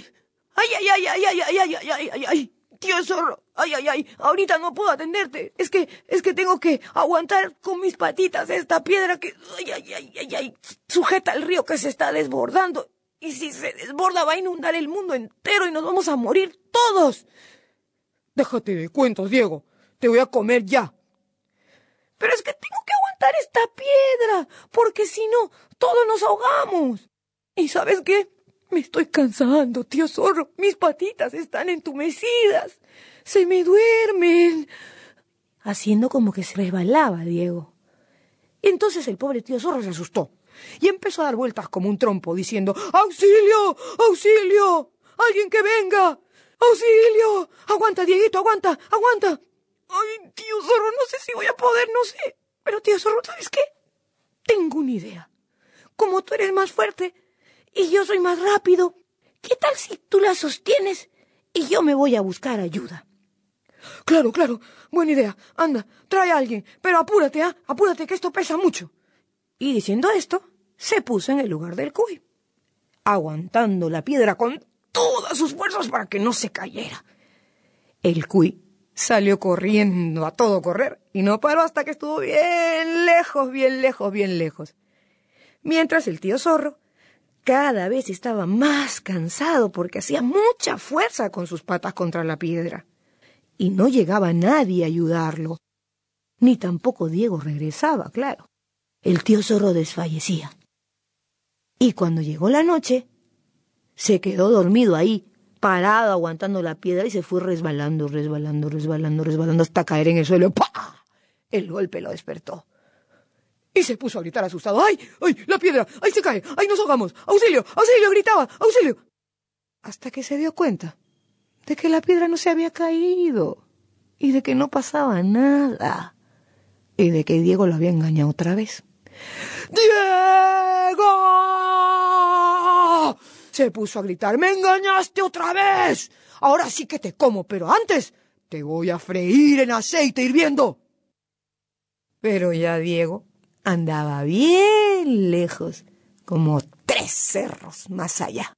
Tío zorro, ahorita no puedo atenderte, es que tengo que aguantar con mis patitas esta piedra que, sujeta el río que se está desbordando, y si se desborda va a inundar el mundo entero y nos vamos a morir todos». «Déjate de cuentos, Diego, te voy a comer ya». «Pero es que tengo que aguantar esta piedra, porque si no, todos nos ahogamos. ¿Y sabes qué? Me estoy cansando, tío zorro. Mis patitas están entumecidas. Se me duermen». Haciendo como que se resbalaba Diego. Entonces el pobre tío zorro se asustó y empezó a dar vueltas como un trompo, diciendo: «¡Auxilio! ¡Auxilio! ¡Alguien que venga! ¡Auxilio! ¡Aguanta, Dieguito, aguanta! Ay, tío zorro, no sé si voy a poder, no sé. Pero tío zorro, ¿sabes qué? Tengo una idea. Como tú eres más fuerte y yo soy más rápido, ¿qué tal si tú la sostienes y yo me voy a buscar ayuda?» Claro, buena idea. Anda, trae a alguien, pero apúrate, apúrate que esto pesa mucho». Y diciendo esto, se puso en el lugar del cuy, aguantando la piedra con todas sus fuerzas para que no se cayera. El cuy salió corriendo a todo correr y no paró hasta que estuvo bien lejos. Mientras el tío zorro cada vez estaba más cansado porque hacía mucha fuerza con sus patas contra la piedra. Y no llegaba nadie a ayudarlo. Ni tampoco Diego regresaba, claro. El tío zorro desfallecía. Y cuando llegó la noche, se quedó dormido ahí, parado, aguantando la piedra, y se fue resbalando hasta caer en el suelo. ¡Pah! El golpe lo despertó. Y se puso a gritar asustado. ¡Ay! ¡Ay! ¡La piedra! ¡Ay, se cae! ¡Ay, nos ahogamos! ¡Auxilio! ¡Auxilio! Gritaba. ¡Auxilio! Hasta que se dio cuenta de que la piedra no se había caído y de que no pasaba nada y de que Diego lo había engañado otra vez. ¡Diego! Se puso a gritar. ¡Me engañaste otra vez! Ahora sí que te como, pero antes te voy a freír en aceite hirviendo. Pero ya Diego andaba bien lejos, como 3 cerros más allá.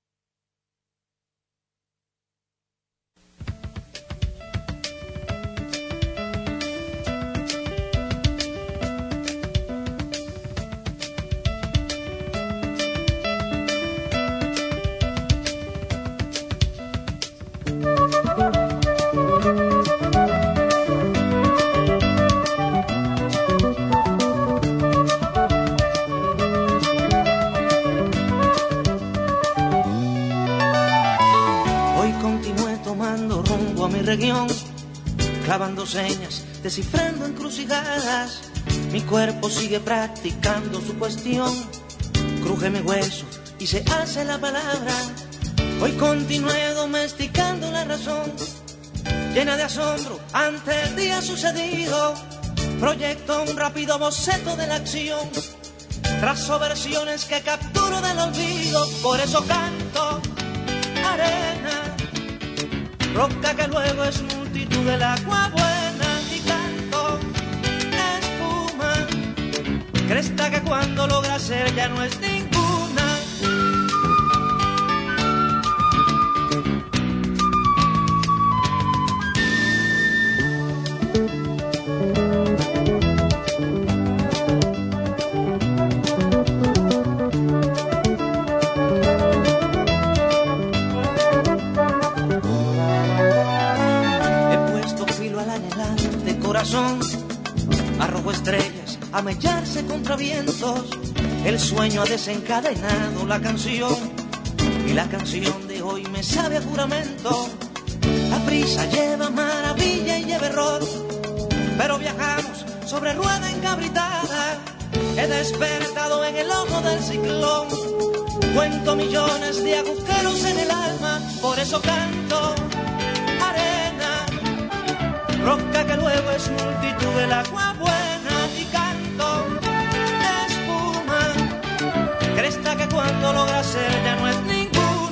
Región, clavando señas, descifrando encrucijadas. Mi cuerpo sigue practicando su cuestión. Cruje mi hueso y se hace la palabra. Hoy continué domesticando la razón, llena de asombro ante el día sucedido. Proyecto un rápido boceto de la acción, trazo versiones que capturo del olvido. Por eso canto arena, roca que luego es multitud del agua buena, y canto espuma, cresta que cuando logra ser ya no es ninguna. Arrojo estrellas a mellarse contra vientos. El sueño ha desencadenado la canción, y la canción de hoy me sabe a juramento. La prisa lleva maravilla y lleva error, pero viajamos sobre rueda encabritada. He despertado en el ojo del ciclón, cuento millones de agujeros en el alma. Por eso canto arena, roca que luego es multitud del agua buena, y canto espuma, cresta que cuando logra ser ya no es ninguna.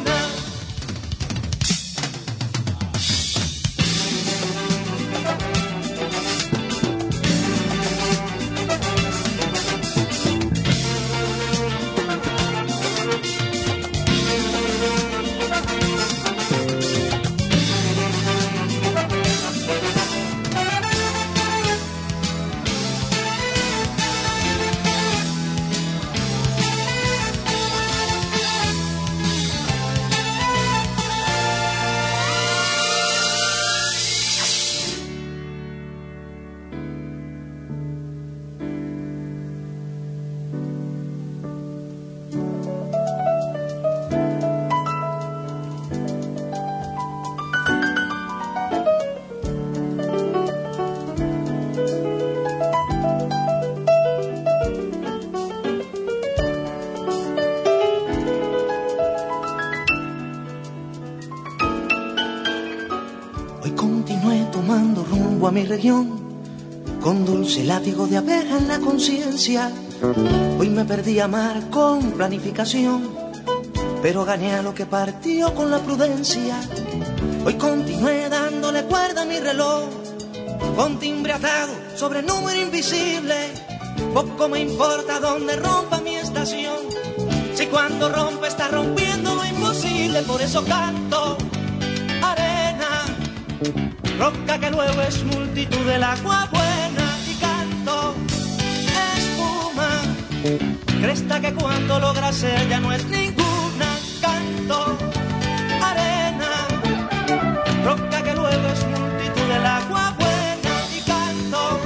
A mi región, con dulce látigo de abeja en la conciencia. Hoy me perdí a amar con planificación, pero gané a lo que partió con la prudencia. Hoy continué dándole cuerda a mi reloj, con timbre atado sobre número invisible. Poco me importa dónde rompa mi estación, si cuando rompe está rompiendo lo imposible. Por eso canto arena, roca que luego es multitud del agua buena, y canto espuma, cresta que cuando logra ser ya no es ninguna. Canto arena, roca que luego es multitud del agua buena, y canto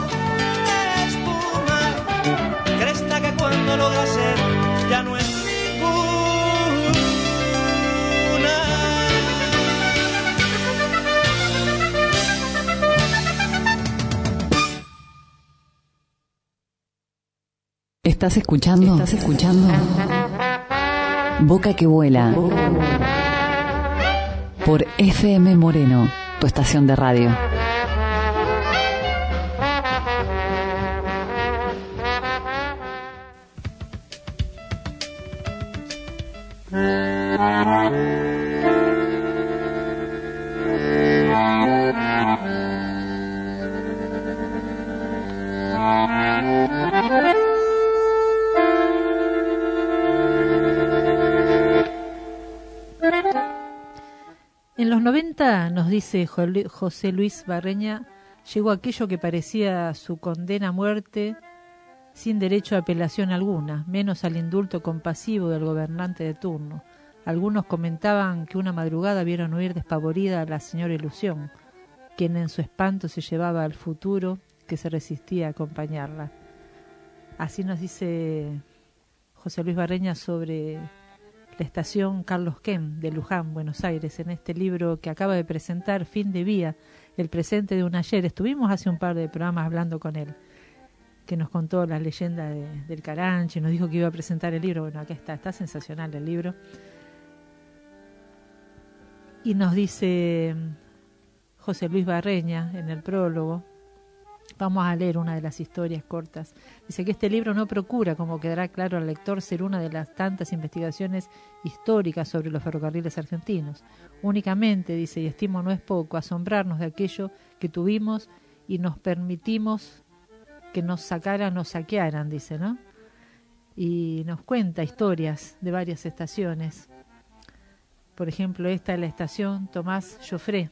espuma, cresta que cuando logra ser ya no es ninguna. ¿Estás escuchando? Boca que vuela. Por FM Moreno, tu estación de radio. En los 90, nos dice José Luis Barreña, llegó aquello que parecía su condena a muerte sin derecho a apelación alguna, menos al indulto compasivo del gobernante de turno. Algunos comentaban que una madrugada vieron huir despavorida a la señora Ilusión, quien en su espanto se llevaba al futuro que se resistía a acompañarla. Así nos dice José Luis Barreña sobre la estación Carlos Kem de Luján, Buenos Aires, en este libro que acaba de presentar, Fin de Vía, el presente de un ayer. Estuvimos hace un par de programas hablando con él, que nos contó la leyenda del Caranche, nos dijo que iba a presentar el libro. Bueno, acá está sensacional el libro. Y nos dice José Luis Barreña en el prólogo, vamos a leer una de las historias cortas. Dice que este libro no procura, como quedará claro al lector, ser una de las tantas investigaciones históricas sobre los ferrocarriles argentinos. Únicamente, dice, y estimo no es poco, asombrarnos de aquello que tuvimos y nos permitimos que nos saquearan, dice, ¿no? Y nos cuenta historias de varias estaciones. Por ejemplo, esta es la estación Tomás Joffre.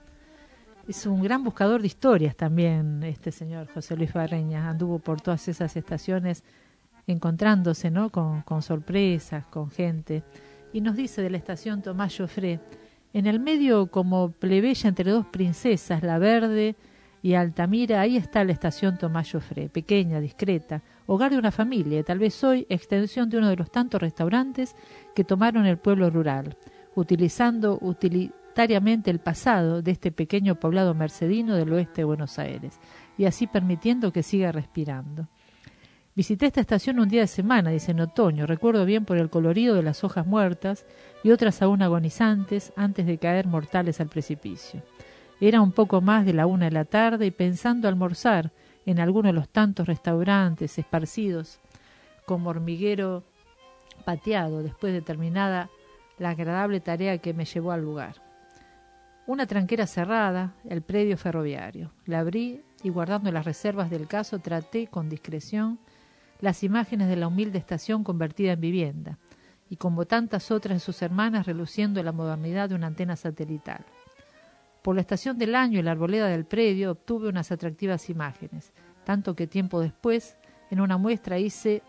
Es un gran buscador de historias también este señor José Luis Barreña. Anduvo por todas esas estaciones encontrándose, ¿no?, con sorpresas, con gente. Y nos dice de la estación Tomás Joffre, en el medio, como plebeya entre dos princesas, la Verde y Altamira, ahí está la estación Tomás Joffre, pequeña, discreta, hogar de una familia, tal vez hoy extensión de uno de los tantos restaurantes que tomaron el pueblo rural, utilizando utilitariamente el pasado de este pequeño poblado mercedino del oeste de Buenos Aires, y así permitiendo que siga respirando. Visité esta estación un día de semana, dice, en otoño, recuerdo bien por el colorido de las hojas muertas y otras aún agonizantes antes de caer mortales al precipicio. Era un poco más de la 1 de la tarde y pensando almorzar en alguno de los tantos restaurantes esparcidos como hormiguero pateado después de terminada la agradable tarea que me llevó al lugar. Una tranquera cerrada, el predio ferroviario. La abrí y guardando las reservas del caso traté con discreción las imágenes de la humilde estación convertida en vivienda y como tantas otras de sus hermanas reluciendo la modernidad de una antena satelital. Por la estación del año y la arboleda del predio obtuve unas atractivas imágenes, tanto que tiempo después, en una muestra dice,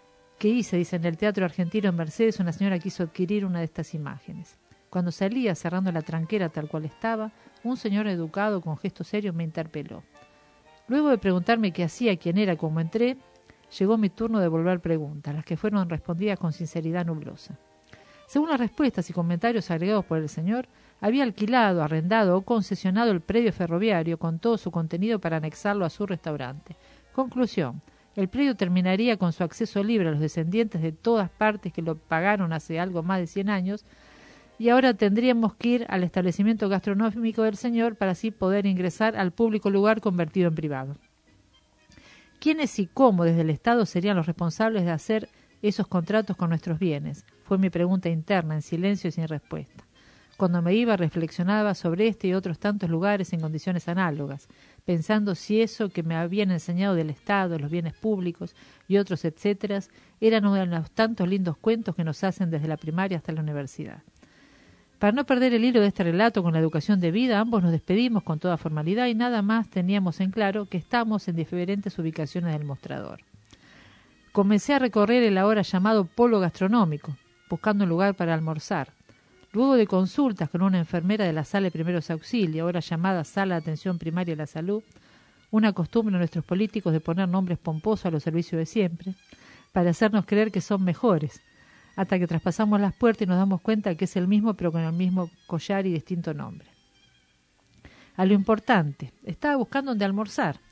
en el Teatro Argentino en Mercedes, una señora quiso adquirir una de estas imágenes. Cuando salía, cerrando la tranquera tal cual estaba, un señor educado con gesto serio me interpeló. Luego de preguntarme qué hacía, quién era, cómo entré, llegó mi turno de volver preguntas, las que fueron respondidas con sinceridad nublosa. Según las respuestas y comentarios agregados por el señor, había alquilado, arrendado o concesionado el predio ferroviario con todo su contenido para anexarlo a su restaurante. Conclusión: el predio terminaría con su acceso libre a los descendientes de todas partes que lo pagaron hace algo más de 100 años y ahora tendríamos que ir al establecimiento gastronómico del señor para así poder ingresar al público lugar convertido en privado. ¿Quiénes y cómo desde el Estado serían los responsables de hacer esos contratos con nuestros bienes? Fue mi pregunta interna, en silencio y sin respuesta. Cuando me iba reflexionaba sobre este y otros tantos lugares en condiciones análogas, pensando si eso que me habían enseñado del Estado, los bienes públicos y otros etcétera, eran uno de los tantos lindos cuentos que nos hacen desde la primaria hasta la universidad. Para no perder el hilo de este relato con la educación debida, ambos nos despedimos con toda formalidad y nada más teníamos en claro que estamos en diferentes ubicaciones del mostrador. Comencé a recorrer el ahora llamado polo gastronómico, buscando un lugar para almorzar. Luego de consultas con una enfermera de la sala de primeros auxilios, ahora llamada Sala de Atención Primaria de la Salud, una costumbre de nuestros políticos de poner nombres pomposos a los servicios de siempre, para hacernos creer que son mejores, hasta que traspasamos las puertas y nos damos cuenta que es el mismo pero con el mismo collar y distinto nombre. A lo importante, estaba buscando dónde almorzar.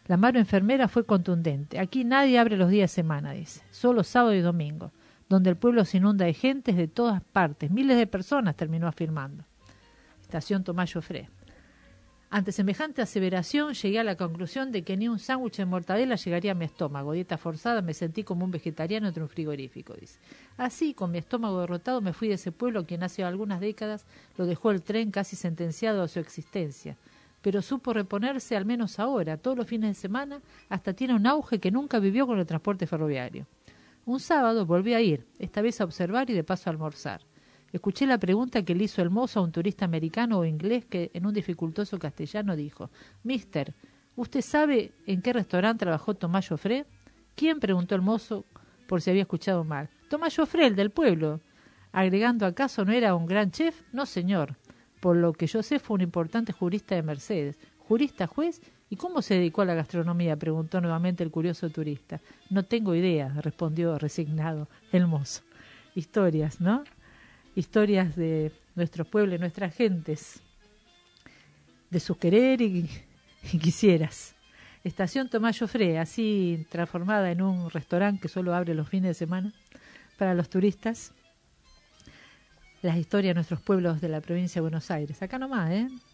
La mano enfermera fue contundente. Aquí nadie abre los días de semana, dice, solo sábado y domingo, donde el pueblo se inunda de gentes de todas partes, miles de personas, terminó afirmando. Estación Tomás Joffre. Ante semejante aseveración llegué a la conclusión de que ni un sándwich de mortadela llegaría a mi estómago. Dieta forzada, me sentí como un vegetariano entre un frigorífico, dice. Así, con mi estómago derrotado, me fui de ese pueblo quien hace algunas décadas lo dejó el tren casi sentenciado a su existencia. Pero supo reponerse al menos ahora, todos los fines de semana, hasta tiene un auge que nunca vivió con el transporte ferroviario. Un sábado volví a ir, esta vez a observar y de paso a almorzar. Escuché la pregunta que le hizo el mozo a un turista americano o inglés que en un dificultoso castellano dijo: «Mister, ¿usted sabe en qué restaurante trabajó Tomás Joffre?» «¿Quién?», preguntó el mozo por si había escuchado mal. «Tomás Joffre, el del pueblo», agregando: «¿Acaso no era un gran chef?» «No, señor. Por lo que yo sé fue un importante jurista de Mercedes». «¿Jurista, juez? ¿Y cómo se dedicó a la gastronomía?», preguntó nuevamente el curioso turista. «No tengo idea», respondió resignado el mozo. Historias, ¿no? Historias de nuestros pueblos y nuestras gentes, de sus querer y quisieras. Estación Tomás Joffre, así transformada en un restaurante que solo abre los fines de semana para los turistas. Las historias de nuestros pueblos de la provincia de Buenos Aires. Acá nomás,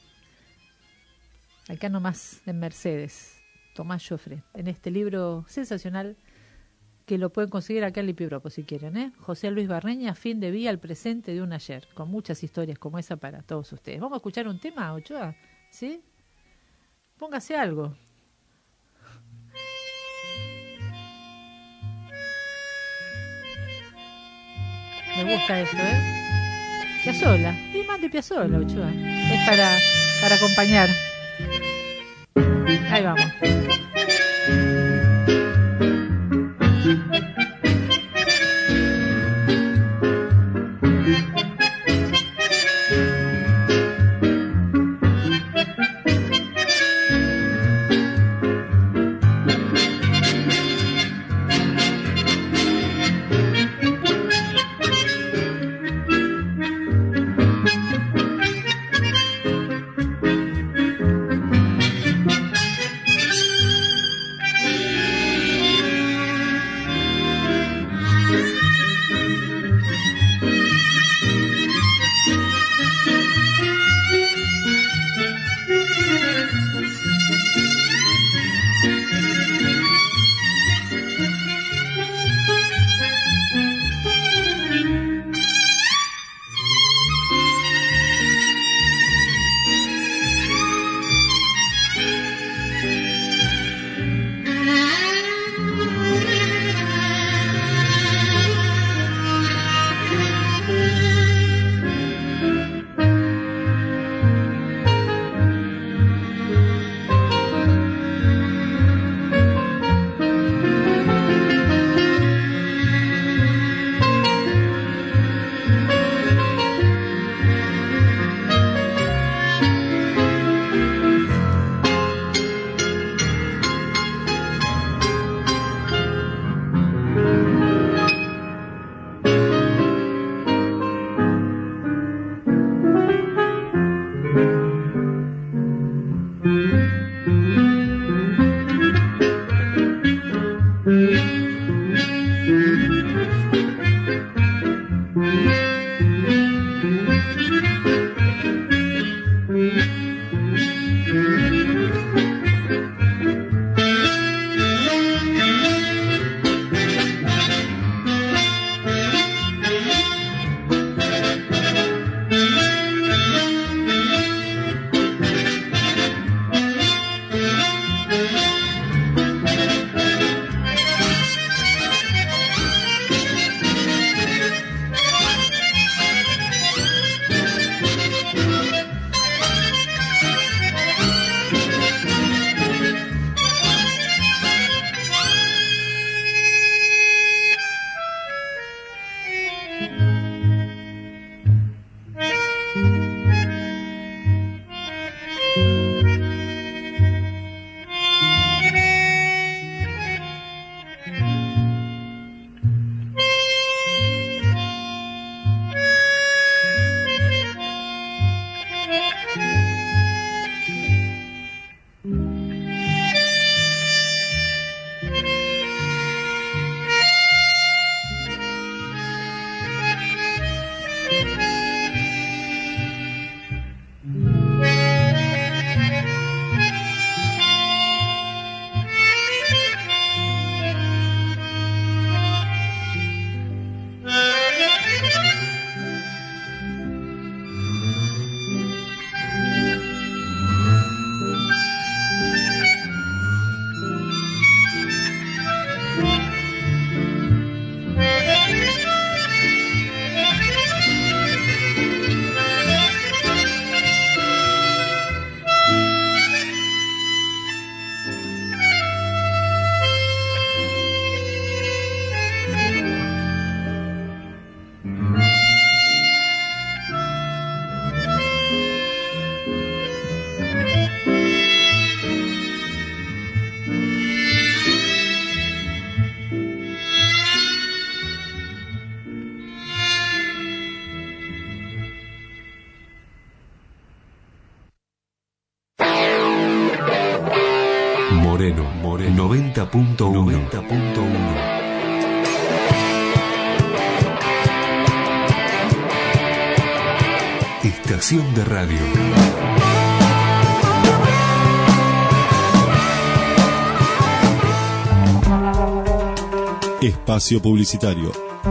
Acá nomás en Mercedes. Tomás Joffre, en este libro sensacional que lo pueden conseguir acá en Lipipropo si quieren, José Luis Barreña, Fin de Vía al presente de un ayer, con muchas historias como esa para todos ustedes. ¿Vamos a escuchar un tema, Ochoa? ¿Sí? Póngase algo. Me gusta esto, Piazzolla, y más de Piazzolla, Ochoa. Es para acompañar. Ahí vamos. Moreno 90.1. Estación de radio. Espacio publicitario.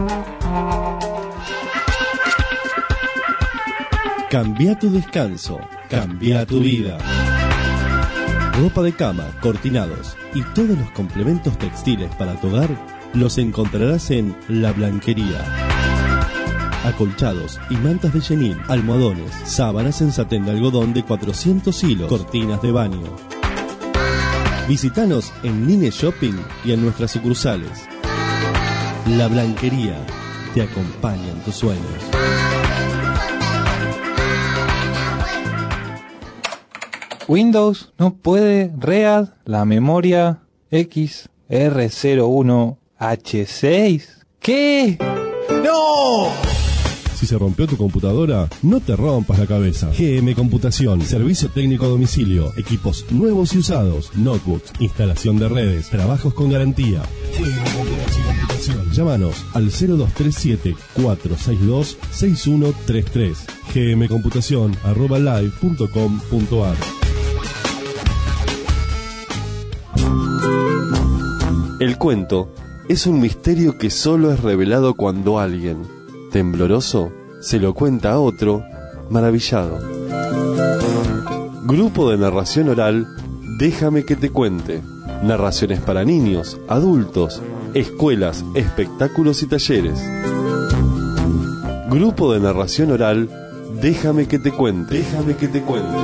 Cambia tu descanso, cambia tu vida. Ropa de cama, cortinados y todos los complementos textiles para tu hogar los encontrarás en La Blanquería. Acolchados y mantas de chenil, almohadones, sábanas en satén de algodón de 400 hilos, cortinas de baño. Visítanos en Nine Shopping y en nuestras sucursales. La Blanquería te acompaña en tus sueños. Windows no puede read la memoria XR01H6. ¿Qué? ¡No! Si se rompió tu computadora, no te rompas la cabeza. GM Computación, servicio técnico a domicilio, equipos nuevos y usados, notebooks, instalación de redes, trabajos con garantía. GM Computación. Llámanos al 0237-462-6133. gmcomputacion@live.com.ar. El cuento es un misterio que solo es revelado cuando alguien, tembloroso, se lo cuenta a otro, maravillado. Grupo de narración oral, Déjame que te cuente. Narraciones para niños, adultos, escuelas, espectáculos y talleres. Grupo de narración oral, Déjame que te cuente. Déjame que te cuente.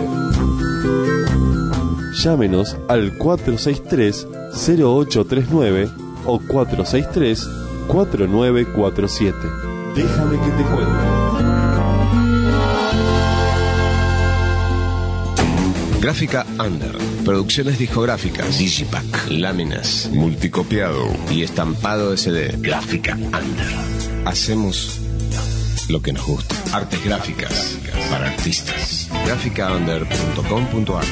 Llámenos al 463-0839 o 463-4947. Déjame que te cuente. Gráfica Under. Producciones discográficas, Digipack, láminas, multicopiado y estampado SD. Gráfica Under. Hacemos lo que nos gusta. Artes gráficas para artistas. Gráficaunder.com.ar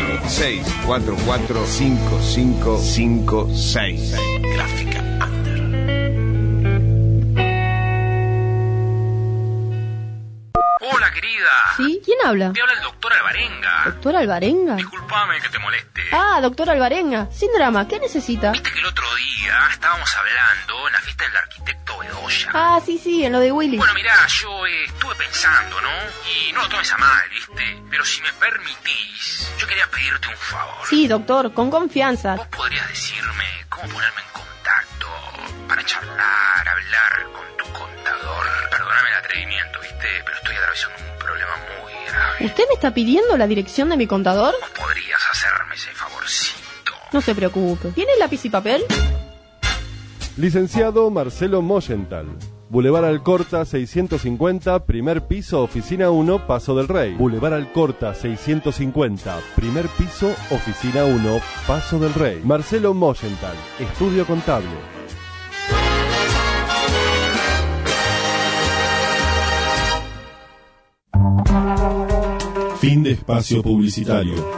46445556. Gráfica Under. Hola, querida. ¿Sí? ¿Quién habla? Te habla el doctor Alvarenga. ¿Doctor Alvarenga? Disculpame que te moleste. Ah, doctor Alvarenga. Sin drama, ¿qué necesita? Viste que el otro día estábamos hablando en la fiesta del arquitecto Bedoya. Ah, sí, en lo de Willy. Bueno, mirá, yo estuve pensando, ¿no? Y no lo tomes a mal, ¿viste? Pero si me permitís, yo quería pedirte un favor. Sí, doctor, con confianza. ¿Vos podrías decirme cómo ponerme en contacto para charlar, hablar con tu contador? Perdóname el atrevimiento, ¿viste? Pero estoy atravesando un problema muy grave. ¿Usted me está pidiendo la dirección de mi contador? ¿Vos podrías hacerme ese favorcito? No se preocupe. ¿Tiene lápiz y papel? Licenciado Marcelo Moyenthal. Boulevard Alcorta 650, primer piso, oficina 1, Paso del Rey. Boulevard Alcorta 650, primer piso, oficina 1, Paso del Rey. Marcelo Moyenthal, estudio contable. Fin de espacio publicitario.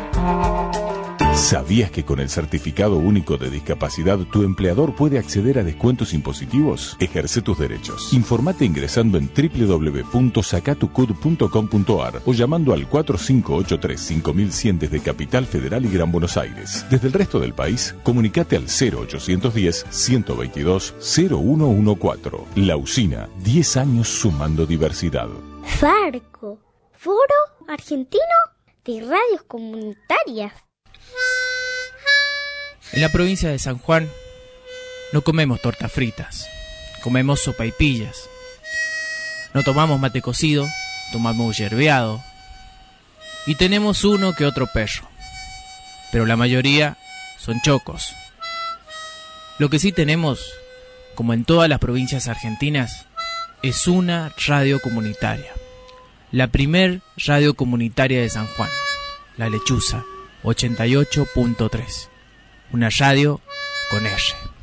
¿Sabías que con el Certificado Único de Discapacidad tu empleador puede acceder a descuentos impositivos? Ejerce tus derechos. Informate ingresando en www.sacatucud.com.ar o llamando al 4583-5100 desde Capital Federal y Gran Buenos Aires. Desde el resto del país, comunicate al 0810-122-0114. La Usina, 10 años sumando diversidad. Farco, Foro Argentino de Radios Comunitarias. En la provincia de San Juan no comemos tortas fritas, comemos sopaipillas. No tomamos mate cocido, tomamos yerbeado. Y tenemos uno que otro perro. Pero la mayoría son chocos. Lo que sí tenemos, como en todas las provincias argentinas, es una radio comunitaria. La primer radio comunitaria de San Juan, La Lechuza, 88.3. Una radio con R.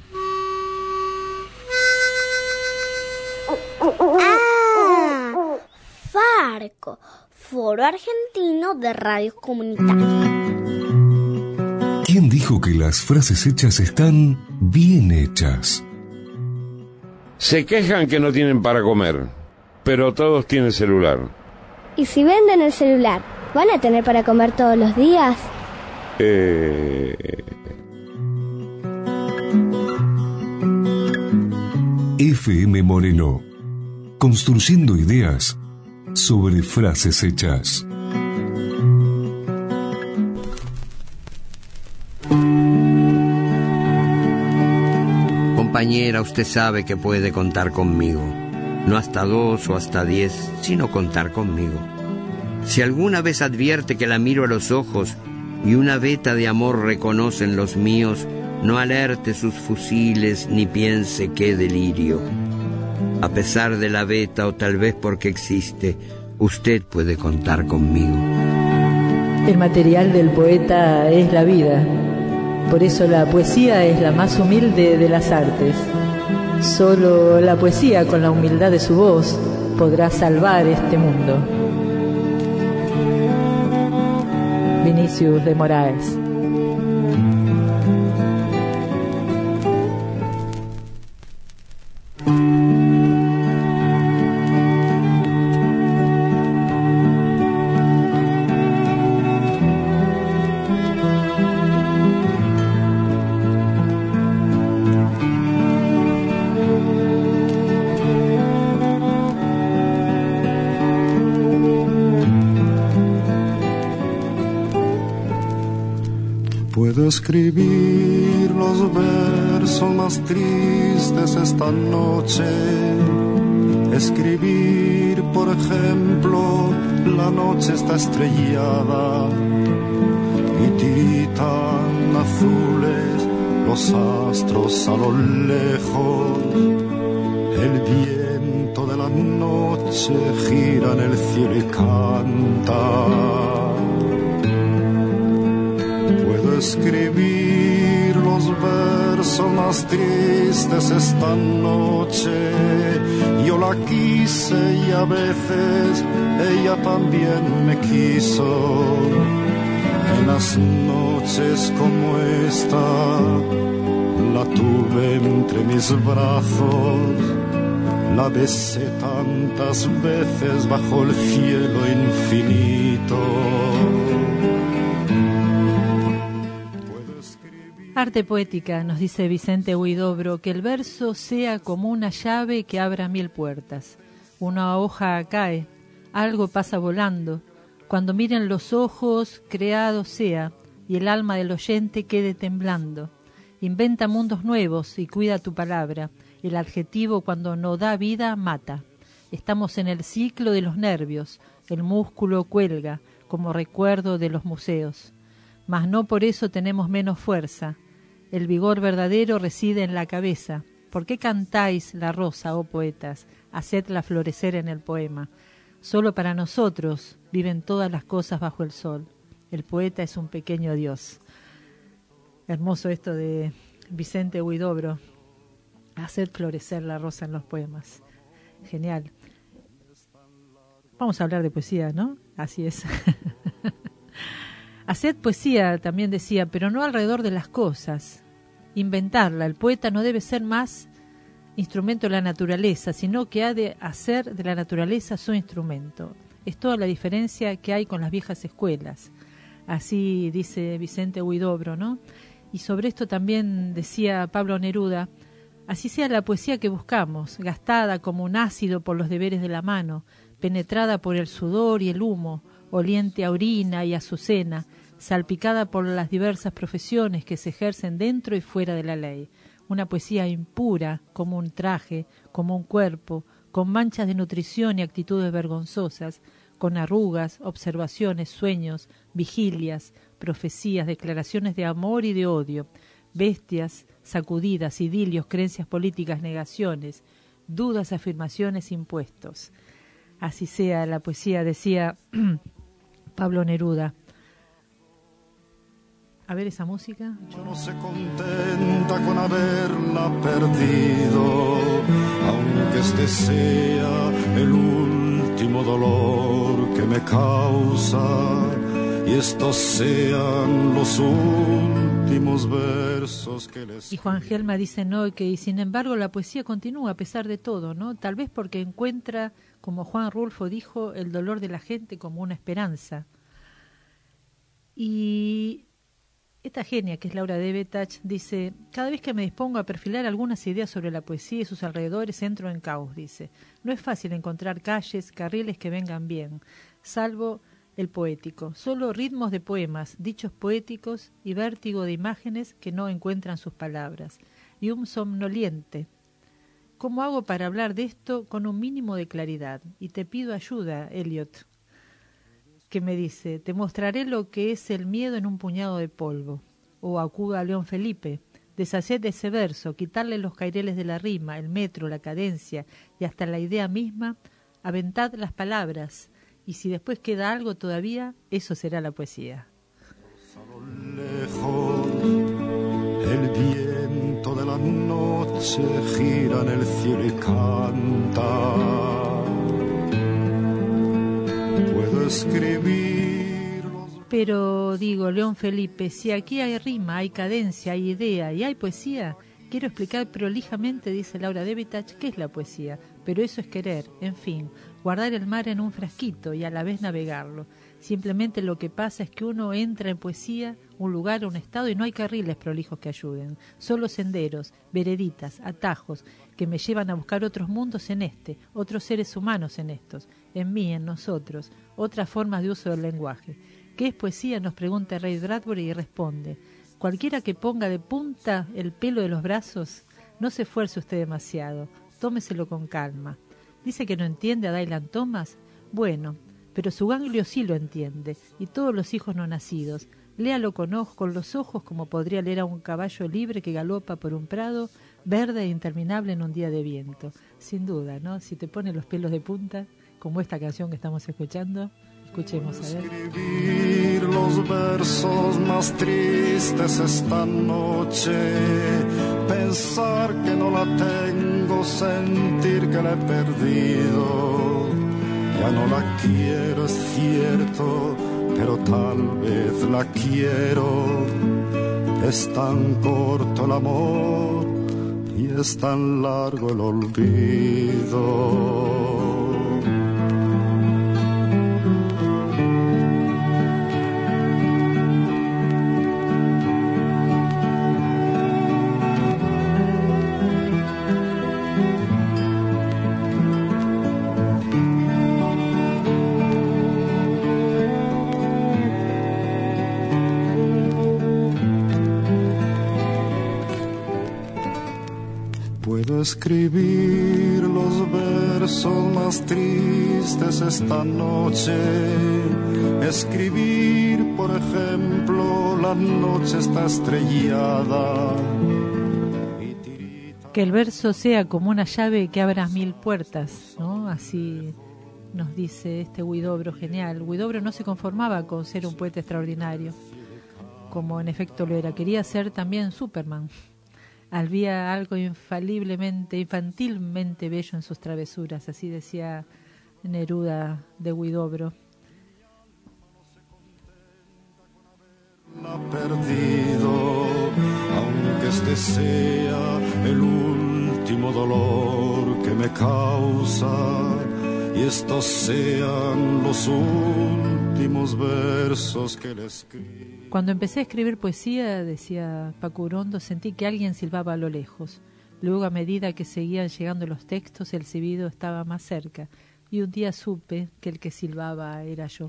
Ah, Farco, Foro Argentino de Radios Comunitarias. ¿Quién dijo dijo que las frases hechas están bien hechas. Se quejan que no tienen para comer, pero todos tienen celular. ¿Y si venden el celular, van a tener para comer todos los días? FM Moreno, construyendo ideas sobre frases hechas. Compañera, usted sabe que puede contar conmigo. No hasta 2 o hasta 10, sino contar conmigo. Si alguna vez advierte que la miro a los ojos y una veta de amor reconocen los míos, no alerte sus fusiles ni piense qué delirio. A pesar de la veta o tal vez porque existe, usted puede contar conmigo. El material del poeta es la vida. Por eso la poesía es la más humilde de las artes. Solo la poesía, con la humildad de su voz, podrá salvar este mundo. Vinicius de Moraes. Puedo escribir los versos más tristes esta noche. Escribir, por ejemplo, la noche está estrellada y tiritan azules los astros a lo lejos. El viento de la noche gira en el cielo y canta. Puedo escribir los versos más tristes esta noche. Yo la quise y a veces ella también me quiso. En las noches como esta la tuve entre mis brazos. La besé tantas veces bajo el cielo infinito. Arte poética, nos dice Vicente Huidobro, que el verso sea como una llave que abra 1000 puertas. Una hoja cae, algo pasa volando. Cuando miren los ojos, creado sea, y el alma del oyente quede temblando. Inventa mundos nuevos y cuida tu palabra. El adjetivo cuando no da vida, mata. Estamos en el ciclo de los nervios. El músculo cuelga, como recuerdo de los museos. Mas no por eso tenemos menos fuerza. El vigor verdadero reside en la cabeza. ¿Por qué cantáis la rosa, oh poetas? Hacedla florecer en el poema. Solo para nosotros viven todas las cosas bajo el sol. El poeta es un pequeño Dios. Hermoso esto de Vicente Huidobro. Hacer florecer la rosa en los poemas. Genial. Vamos a hablar de poesía, ¿no? Así es. Haced poesía, también decía, pero no alrededor de las cosas. Inventarla. El poeta no debe ser más instrumento de la naturaleza, sino que ha de hacer de la naturaleza su instrumento. Es toda la diferencia que hay con las viejas escuelas. Así dice Vicente Huidobro, ¿no? Y sobre esto también decía Pablo Neruda: así sea la poesía que buscamos, gastada como un ácido por los deberes de la mano, penetrada por el sudor y el humo, oliente a orina y azucena, salpicada por las diversas profesiones que se ejercen dentro y fuera de la ley. Una poesía impura, como un traje, como un cuerpo, con manchas de nutrición y actitudes vergonzosas, con arrugas, observaciones, sueños, vigilias, profecías, declaraciones de amor y de odio, bestias, sacudidas, idilios, creencias políticas, negaciones, dudas, afirmaciones, impuestos. Así sea la poesía, decía Pablo Neruda. A ver esa música. No se contenta con haberla perdido, aunque este sea el último dolor que me causa y estos sean los últimos últimos versos que les... Y Juan Gelma dice, no, que y sin embargo la poesía continúa a pesar de todo, ¿no? Tal vez porque encuentra, como Juan Rulfo dijo, el dolor de la gente como una esperanza. Y esta genia, que es Laura Debetach, dice, cada vez que me dispongo a perfilar algunas ideas sobre la poesía y sus alrededores, entro en caos, dice. No es fácil encontrar calles, carriles que vengan bien, salvo el poético. Solo ritmos de poemas, dichos poéticos y vértigo de imágenes que no encuentran sus palabras. Y un somnoliente. ¿Cómo hago para hablar de esto con un mínimo de claridad? Y te pido ayuda, Eliot, que me dice, te mostraré lo que es el miedo en un puñado de polvo. O acuda a León Felipe, deshaced ese verso, quitarle los caireles de la rima, el metro, la cadencia y hasta la idea misma, aventad las palabras, y si después queda algo todavía, eso será la poesía. Lejos, el viento de la noche gira en el cielo y canta. Puedo escribir los... Pero digo, León Felipe, si aquí hay rima, hay cadencia, hay idea y hay poesía, quiero explicar prolijamente, dice Laura Debetach, qué es la poesía, pero eso es querer, en fin, guardar el mar en un frasquito y a la vez navegarlo. Simplemente lo que pasa es que uno entra en poesía, un lugar, un estado, y no hay carriles prolijos que ayuden, solo senderos, vereditas, atajos, que me llevan a buscar otros mundos en este, otros seres humanos en estos, en mí, en nosotros, otras formas de uso del lenguaje. ¿Qué es poesía?, nos pregunta Ray Bradbury y responde, cualquiera que ponga de punta el pelo de los brazos, no se esfuerce usted demasiado, tómeselo con calma. ¿Dice que no entiende a Dylan Thomas? Bueno, pero su ganglio sí lo entiende, y todos los hijos no nacidos. Léalo con los ojos como podría leer a un caballo libre que galopa por un prado verde e interminable en un día de viento. Sin duda, ¿no? Si te pone los pelos de punta, como esta canción que estamos escuchando, escuchemos a ver. Escribir los versos más tristes esta noche, pensar que no la tengo, sentir que la he perdido. Ya no la quiero, es cierto, pero tal vez la quiero. Es tan corto el amor y es tan largo el olvido. Escribir los versos más tristes esta noche. Escribir, por ejemplo, la noche está estrellada. Que el verso sea como una llave que abra 1000 puertas, ¿no? Así nos dice este Huidobro genial. Huidobro no se conformaba con ser un poeta extraordinario, como en efecto lo era. Quería ser también Superman. Había algo infantilmente bello en sus travesuras, así decía Neruda de Huidobro. La perdido, aunque este sea el último dolor que me causa, y estos sean los últimos versos que le escribo. Cuando empecé a escribir poesía, decía Paco Urondo, sentí que alguien silbaba a lo lejos. Luego, a medida que seguían llegando los textos, el silbido estaba más cerca. Y un día supe que el que silbaba era yo.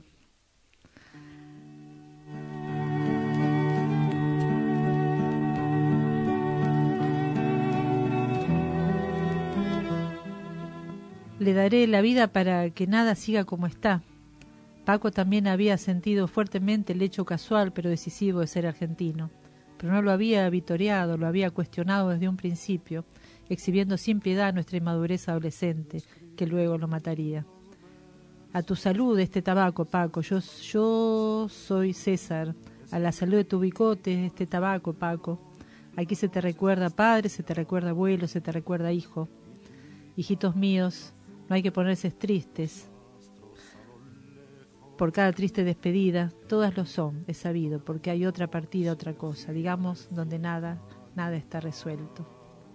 Le daré la vida para que nada siga como está. Paco también había sentido fuertemente el hecho casual pero decisivo de ser argentino, pero no lo había vitoreado, lo había cuestionado desde un principio, exhibiendo sin piedad nuestra inmadurez adolescente, que luego lo mataría. A tu salud este tabaco, Paco, yo soy César, a la salud de tu bicote este tabaco, Paco. Aquí se te recuerda padre, se te recuerda abuelo, se te recuerda hijo. Hijitos míos, no hay que ponerse tristes. Por cada triste despedida, todas lo son, es sabido, porque hay otra partida, otra cosa, digamos, donde nada está resuelto.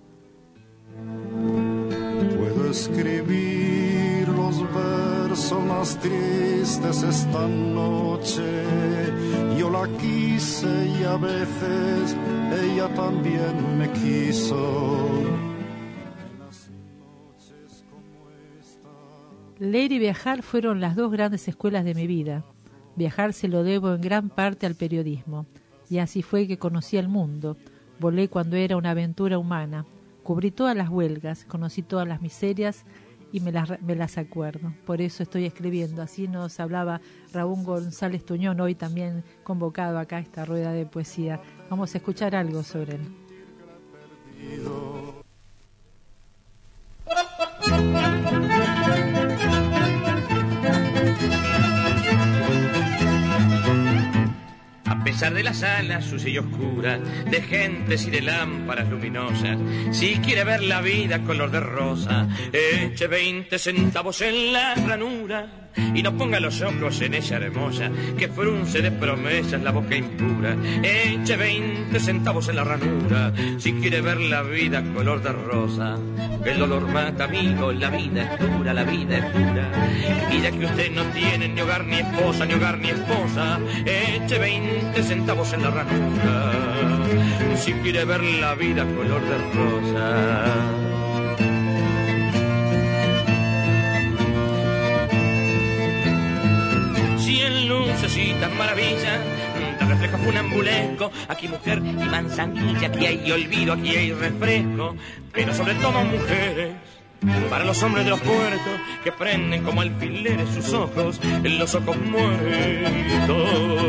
Puedo escribir los versos más tristes esta noche. Yo la quise y a veces ella también me quiso. Leer y viajar fueron las dos grandes escuelas de mi vida. Viajar se lo debo en gran parte al periodismo, y así fue que conocí el mundo. Volé cuando era una aventura humana. Cubrí todas las huelgas, conocí todas las miserias y me las acuerdo. Por eso estoy escribiendo. Así nos hablaba Raúl González Tuñón, hoy también convocado acá a esta rueda de poesía. Vamos a escuchar algo sobre él. A pesar de la sala sucia y oscura, de gentes y de lámparas luminosas, si quiere ver la vida color de rosa, eche 20 centavos en la ranura y no ponga los ojos en ella hermosa que frunce de promesas la boca impura. Eche 20 centavos en la ranura si quiere ver la vida color de rosa. El dolor mata, amigo, la vida es dura, la vida es dura. Vida que usted no tiene ni hogar ni esposa, ni hogar ni esposa. Eche 20 centavos en la ranura si quiere ver la vida color de rosa. Cien lucecitas maravillas, te refleja funambulesco. Aquí mujer y manzanilla, aquí hay olvido, aquí hay refresco. Pero sobre todo mujeres, para los hombres de los puertos, que prenden como alfileres sus ojos, en los ojos muertos.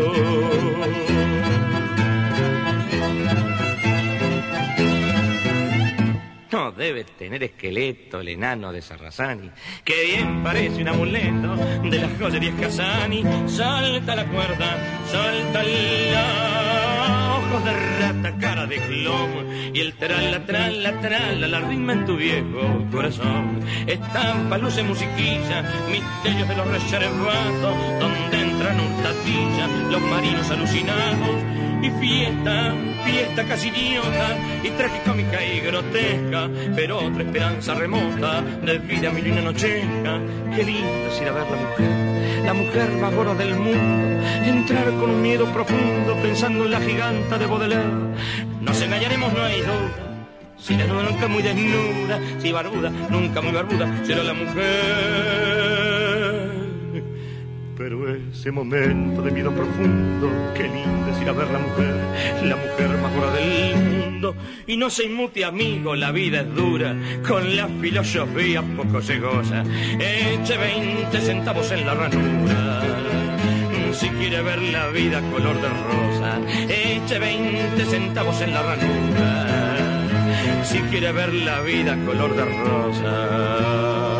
No debe tener esqueleto el enano de Sarrazani, que bien parece un amuleto de las joyerías Casani. Salta la cuerda, salta la ojos de rata, cara de clon, y el trala, la rima en tu viejo corazón. Estampa, luce, musiquilla, misterios de los reservados, donde entran hurtadillas los marinos alucinados. Y fiesta casi idiota, y tragicómica y grotesca, pero otra esperanza remota de vida mil y una nochesca. Qué lindo es ir a ver la mujer más gorda del mundo, entrar con un miedo profundo pensando en la giganta de Baudelaire. Nos engañaremos, no hay duda, si desnuda nunca muy desnuda, si barbuda nunca muy barbuda, será la mujer. Pero ese momento de miedo profundo, qué lindo es ir a ver la mujer más gorda del mundo. Y no se inmute, amigo, la vida es dura, con la filosofía poco se goza. Eche 20 centavos en la ranura si quiere ver la vida color de rosa. Eche 20 centavos en la ranura si quiere ver la vida color de rosa.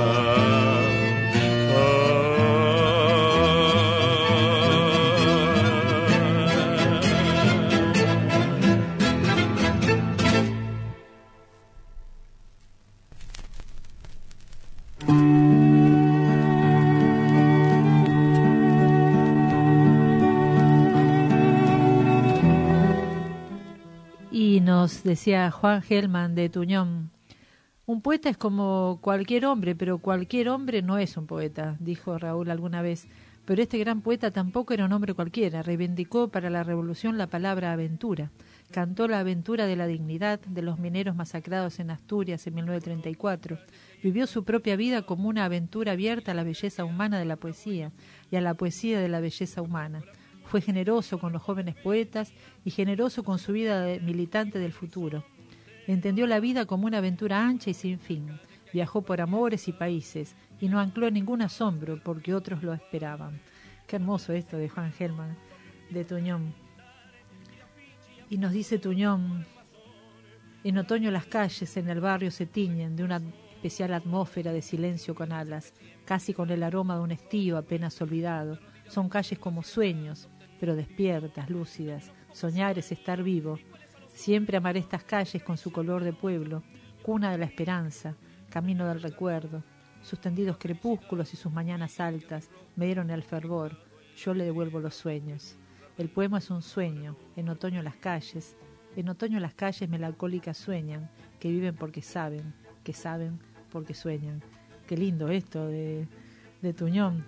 Nos decía Juan Gelman de Tuñón: un poeta es como cualquier hombre, pero cualquier hombre no es un poeta, dijo Raúl alguna vez. Pero este gran poeta tampoco era un hombre cualquiera. Reivindicó para la revolución la palabra aventura. Cantó la aventura de la dignidad de los mineros masacrados en Asturias en 1934. Vivió su propia vida como una aventura abierta a la belleza humana de la poesía y a la poesía de la belleza humana. Fue generoso con los jóvenes poetas y generoso con su vida de militante del futuro. Entendió la vida como una aventura ancha y sin fin. Viajó por amores y países y no ancló ningún asombro porque otros lo esperaban. Qué hermoso esto de Juan Gelman de Tuñón. Y nos dice Tuñón: en otoño las calles en el barrio se tiñen de una especial atmósfera de silencio con alas, casi con el aroma de un estío apenas olvidado. Son calles como sueños, pero despiertas, lúcidas. Soñar es estar vivo. Siempre amaré estas calles con su color de pueblo, cuna de la esperanza, camino del recuerdo. Sus tendidos crepúsculos y sus mañanas altas me dieron el fervor, yo le devuelvo los sueños. El poema es un sueño, en otoño las calles melancólicas sueñan, que viven porque saben, que saben porque sueñan. Qué lindo esto de Tuñón.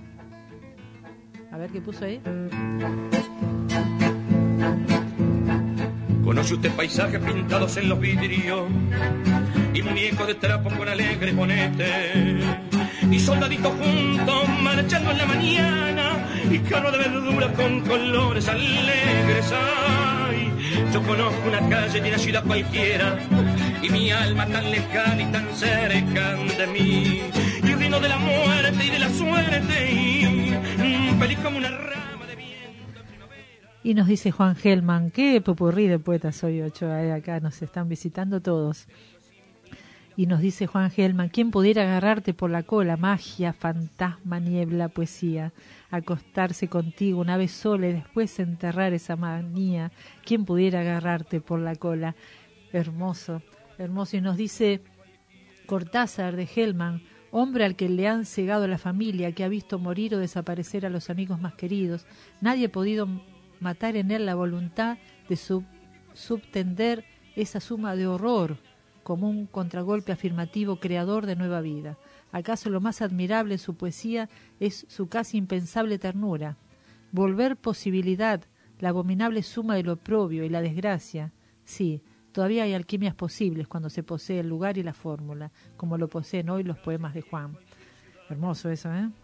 A ver qué puso ahí. Conoce usted paisajes pintados en los vidrios y muñecos de trapo con alegre bonete y soldaditos juntos marchando en la mañana y carro de verdura con colores alegres. Ay, yo conozco una calle de una ciudad cualquiera y mi alma tan lejana y tan cerca de mí y vino de la muerte y de la suerte y feliz como una rama de viento. Y nos dice Juan Gelman, qué popurrí de poetas hoy, Ochoa, acá nos están visitando todos. Y nos dice Juan Gelman, ¿quién pudiera agarrarte por la cola? Magia, fantasma, niebla, poesía. Acostarse contigo una vez sola y después enterrar esa manía. ¿Quién pudiera agarrarte por la cola? Hermoso, hermoso. Y nos dice Cortázar de Gelman, hombre al que le han cegado la familia, que ha visto morir o desaparecer a los amigos más queridos. Nadie ha podido matar en él la voluntad de subtender esa suma de horror como un contragolpe afirmativo creador de nueva vida. ¿Acaso lo más admirable en su poesía es su casi impensable ternura? Volver posibilidad la abominable suma del oprobio y la desgracia. Sí, todavía hay alquimias posibles cuando se posee el lugar y la fórmula, como lo poseen hoy los poemas de Juan. Hermoso eso, ¿eh?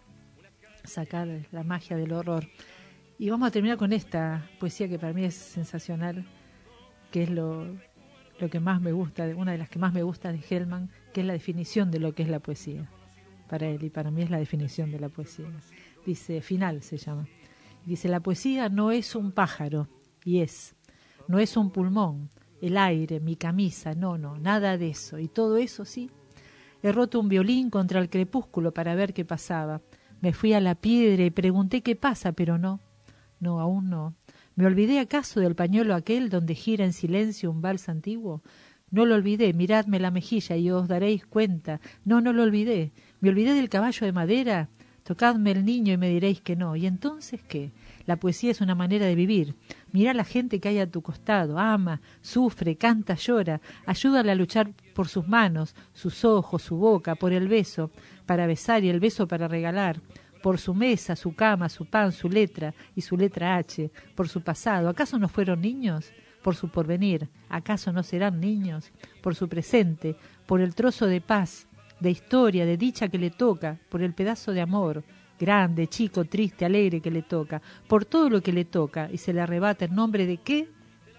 Sacar la magia del horror. Y vamos a terminar con esta poesía que para mí es sensacional, que es lo que más me gusta, una de las que más me gusta de Gelman, que es la definición de lo que es la poesía. Para él y para mí es la definición de la poesía. Dice, Final se llama. Dice, la poesía no es un pájaro, y no es un pulmón, el aire, mi camisa, no, nada de eso. Y todo eso sí. He roto un violín contra el crepúsculo para ver qué pasaba. Me fui a la piedra y pregunté qué pasa, pero no, aún no. ¿Me olvidé acaso del pañuelo aquel donde gira en silencio un vals antiguo? No lo olvidé, miradme la mejilla y os daréis cuenta. No lo olvidé. ¿Me olvidé del caballo de madera? Tocadme el niño y me diréis que no. ¿Y entonces qué? La poesía es una manera de vivir. Mira a la gente que hay a tu costado, ama, sufre, canta, llora. Ayúdale a luchar por sus manos, sus ojos, su boca, por el beso, para besar y el beso para regalar. Por su mesa, su cama, su pan, su letra y su letra H, por su pasado. ¿Acaso no fueron niños? Por su porvenir. ¿Acaso no serán niños? Por su presente, por el trozo de paz, de historia, de dicha que le toca, por el pedazo de amor, grande, chico, triste, alegre que le toca, por todo lo que le toca y se le arrebata en nombre de ¿qué?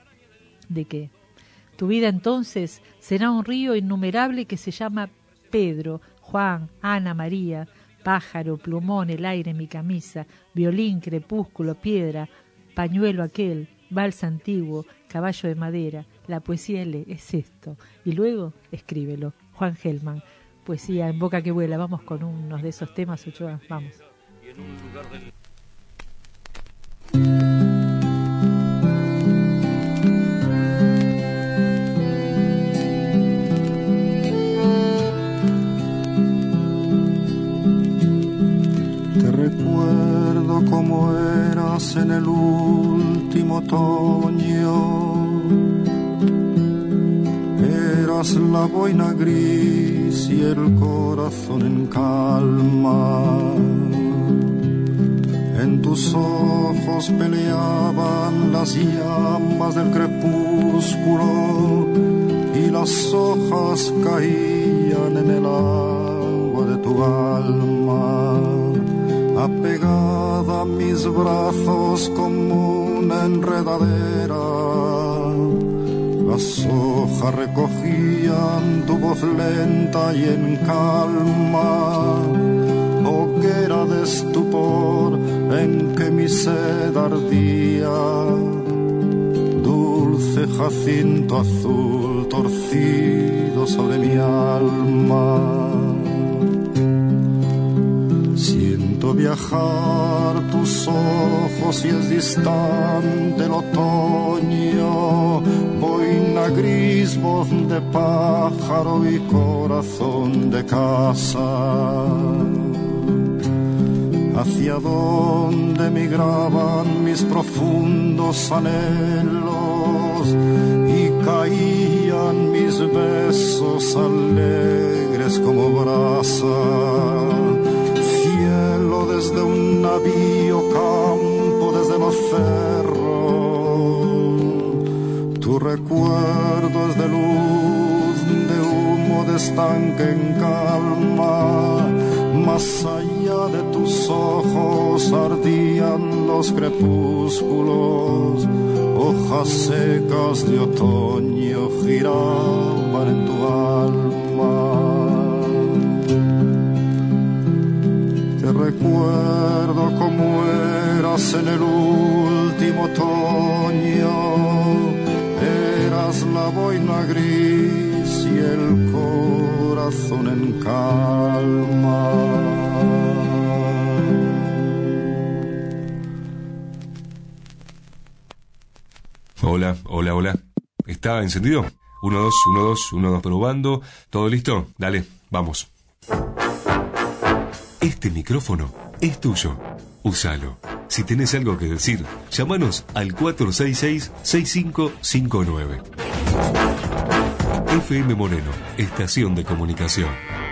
¿De qué? Tu vida entonces será un río innumerable que se llama Pedro, Juan, Ana, María, pájaro, plumón, el aire, mi camisa, violín, crepúsculo, piedra, pañuelo aquel, vals antiguo, caballo de madera. La poesía es esto. Y luego escríbelo. Juan Gelman, poesía en boca que vuela. Vamos con unos de esos temas, Ochoa. Vamos. Recuerdo cómo eras en el último otoño. Eras la boina gris y el corazón en calma. En tus ojos peleaban las llamas del crepúsculo y las hojas caían en el agua de tu alma. Apegada a mis brazos como una enredadera, las hojas recogían tu voz lenta y en calma, hoguera de estupor en que mi sed ardía, dulce jacinto azul torcido sobre mi alma. Siento viajar tus ojos y es distante el otoño, boina gris, voz de pájaro y corazón de casa. hacia donde migraban mis profundos anhelos y caían mis besos alegres como brasa. Cielo desde un navío, campo desde los cerros, tu recuerdo es de luz, de humo, de estanque en calma. Más allá de tus ojos ardían los crepúsculos, hojas secas de otoño giraban en tu alma. Te recuerdo como eras en el último otoño, eras la boina gris y el corazón en calma. Hola, hola, hola. ¿Está encendido? 1, 2, 1, 2, 1, 2, probando. ¿Todo listo? Dale, vamos. Este micrófono es tuyo. Úsalo. Si tenés algo que decir, llámanos al 466-6559. FM Moreno, estación de comunicación.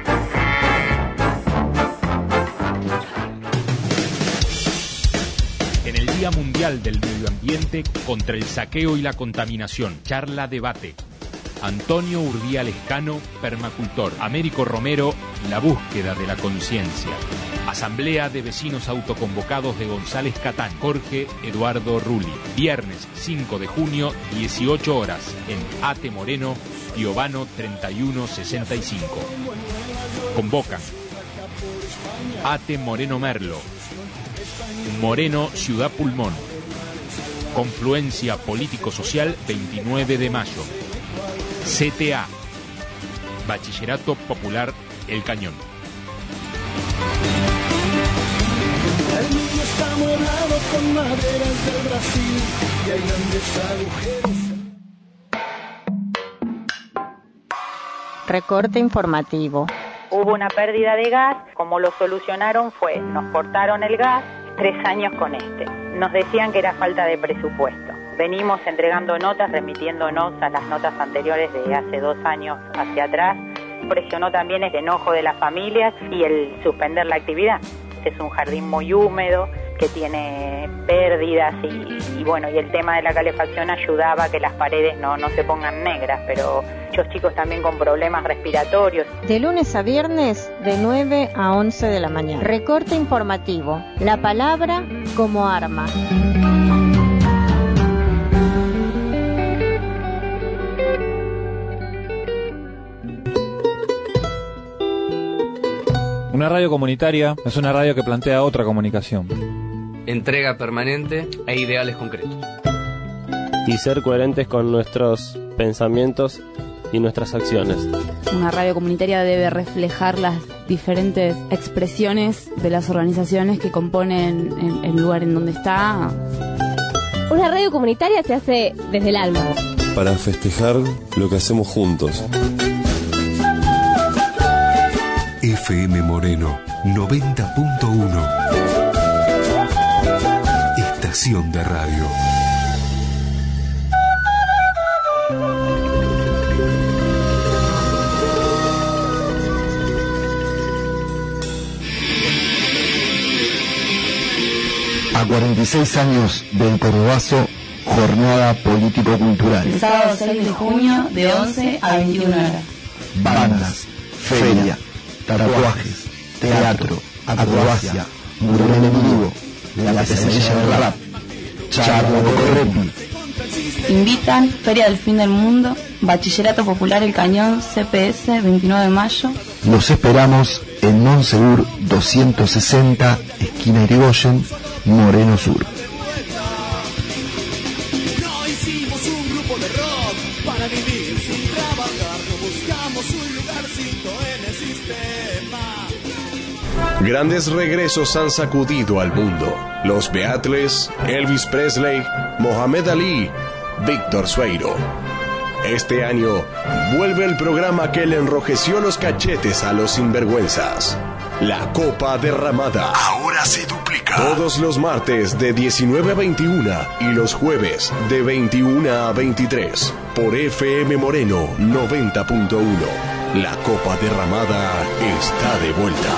En el Día Mundial del Medio Ambiente contra el saqueo y la contaminación, charla debate. Antonio Urdiales Lescano, permacultor. Américo Romero, la búsqueda de la conciencia. Asamblea de Vecinos Autoconvocados de González Catán, Jorge Eduardo Rulli. Viernes 5 de junio, 18 horas, en Ate Moreno, Piovano 3165. Convocan Ate Moreno Merlo, Moreno Ciudad Pulmón. Confluencia Político-Social 29 de mayo. CTA, Bachillerato Popular El Cañón. El mundo está modelado con maderas del Brasil y hay grandes agujeros. Recorte informativo. Hubo una pérdida de gas, como lo solucionaron fue, nos cortaron el gas, 3 años con este. Nos decían que era falta de presupuesto. Venimos entregando notas, remitiéndonos a las notas anteriores de hace 2 años hacia atrás. Presionó también el enojo de las familias y el suspender la actividad. Este es un jardín muy húmedo, que tiene pérdidas y bueno, y el tema de la calefacción ayudaba a que las paredes no se pongan negras, pero muchos chicos también con problemas respiratorios. De lunes a viernes, de 9 a 11 de la mañana. Recorte informativo. La palabra como arma. Una radio comunitaria es una radio que plantea otra comunicación. Entrega permanente e ideales concretos. Y ser coherentes con nuestros pensamientos y nuestras acciones. Una radio comunitaria debe reflejar las diferentes expresiones de las organizaciones que componen el lugar en donde está. Una radio comunitaria se hace desde el alma. Para festejar lo que hacemos juntos. FM Moreno 90.1. Estación de radio. A 46 años del Cordobazo, jornada político-cultural. El sábado 6 de junio, de 11 a 21 horas. Bandas, feria, tatuajes, teatro, acrobacia, mural en vivo, la pesadilla del rap, charla de correpi. Invitan Feria del Fin del Mundo, Bachillerato Popular El Cañón, CPS, 29 de mayo. Los esperamos en Monsegur 260, esquina Irigoyen, Moreno Sur. No hicimos un grupo de rock para vivir sin trabajar, no buscamos un lugarcito en el sistema. Grandes regresos han sacudido al mundo. Los Beatles, Elvis Presley, Mohamed Ali, Víctor Sueiro. Este año vuelve el programa que le enrojeció los cachetes a los sinvergüenzas. La Copa Derramada ahora se duplica. Todos los martes de 19 a 21 y los jueves de 21 a 23 por FM Moreno 90.1. La Copa Derramada está de vuelta.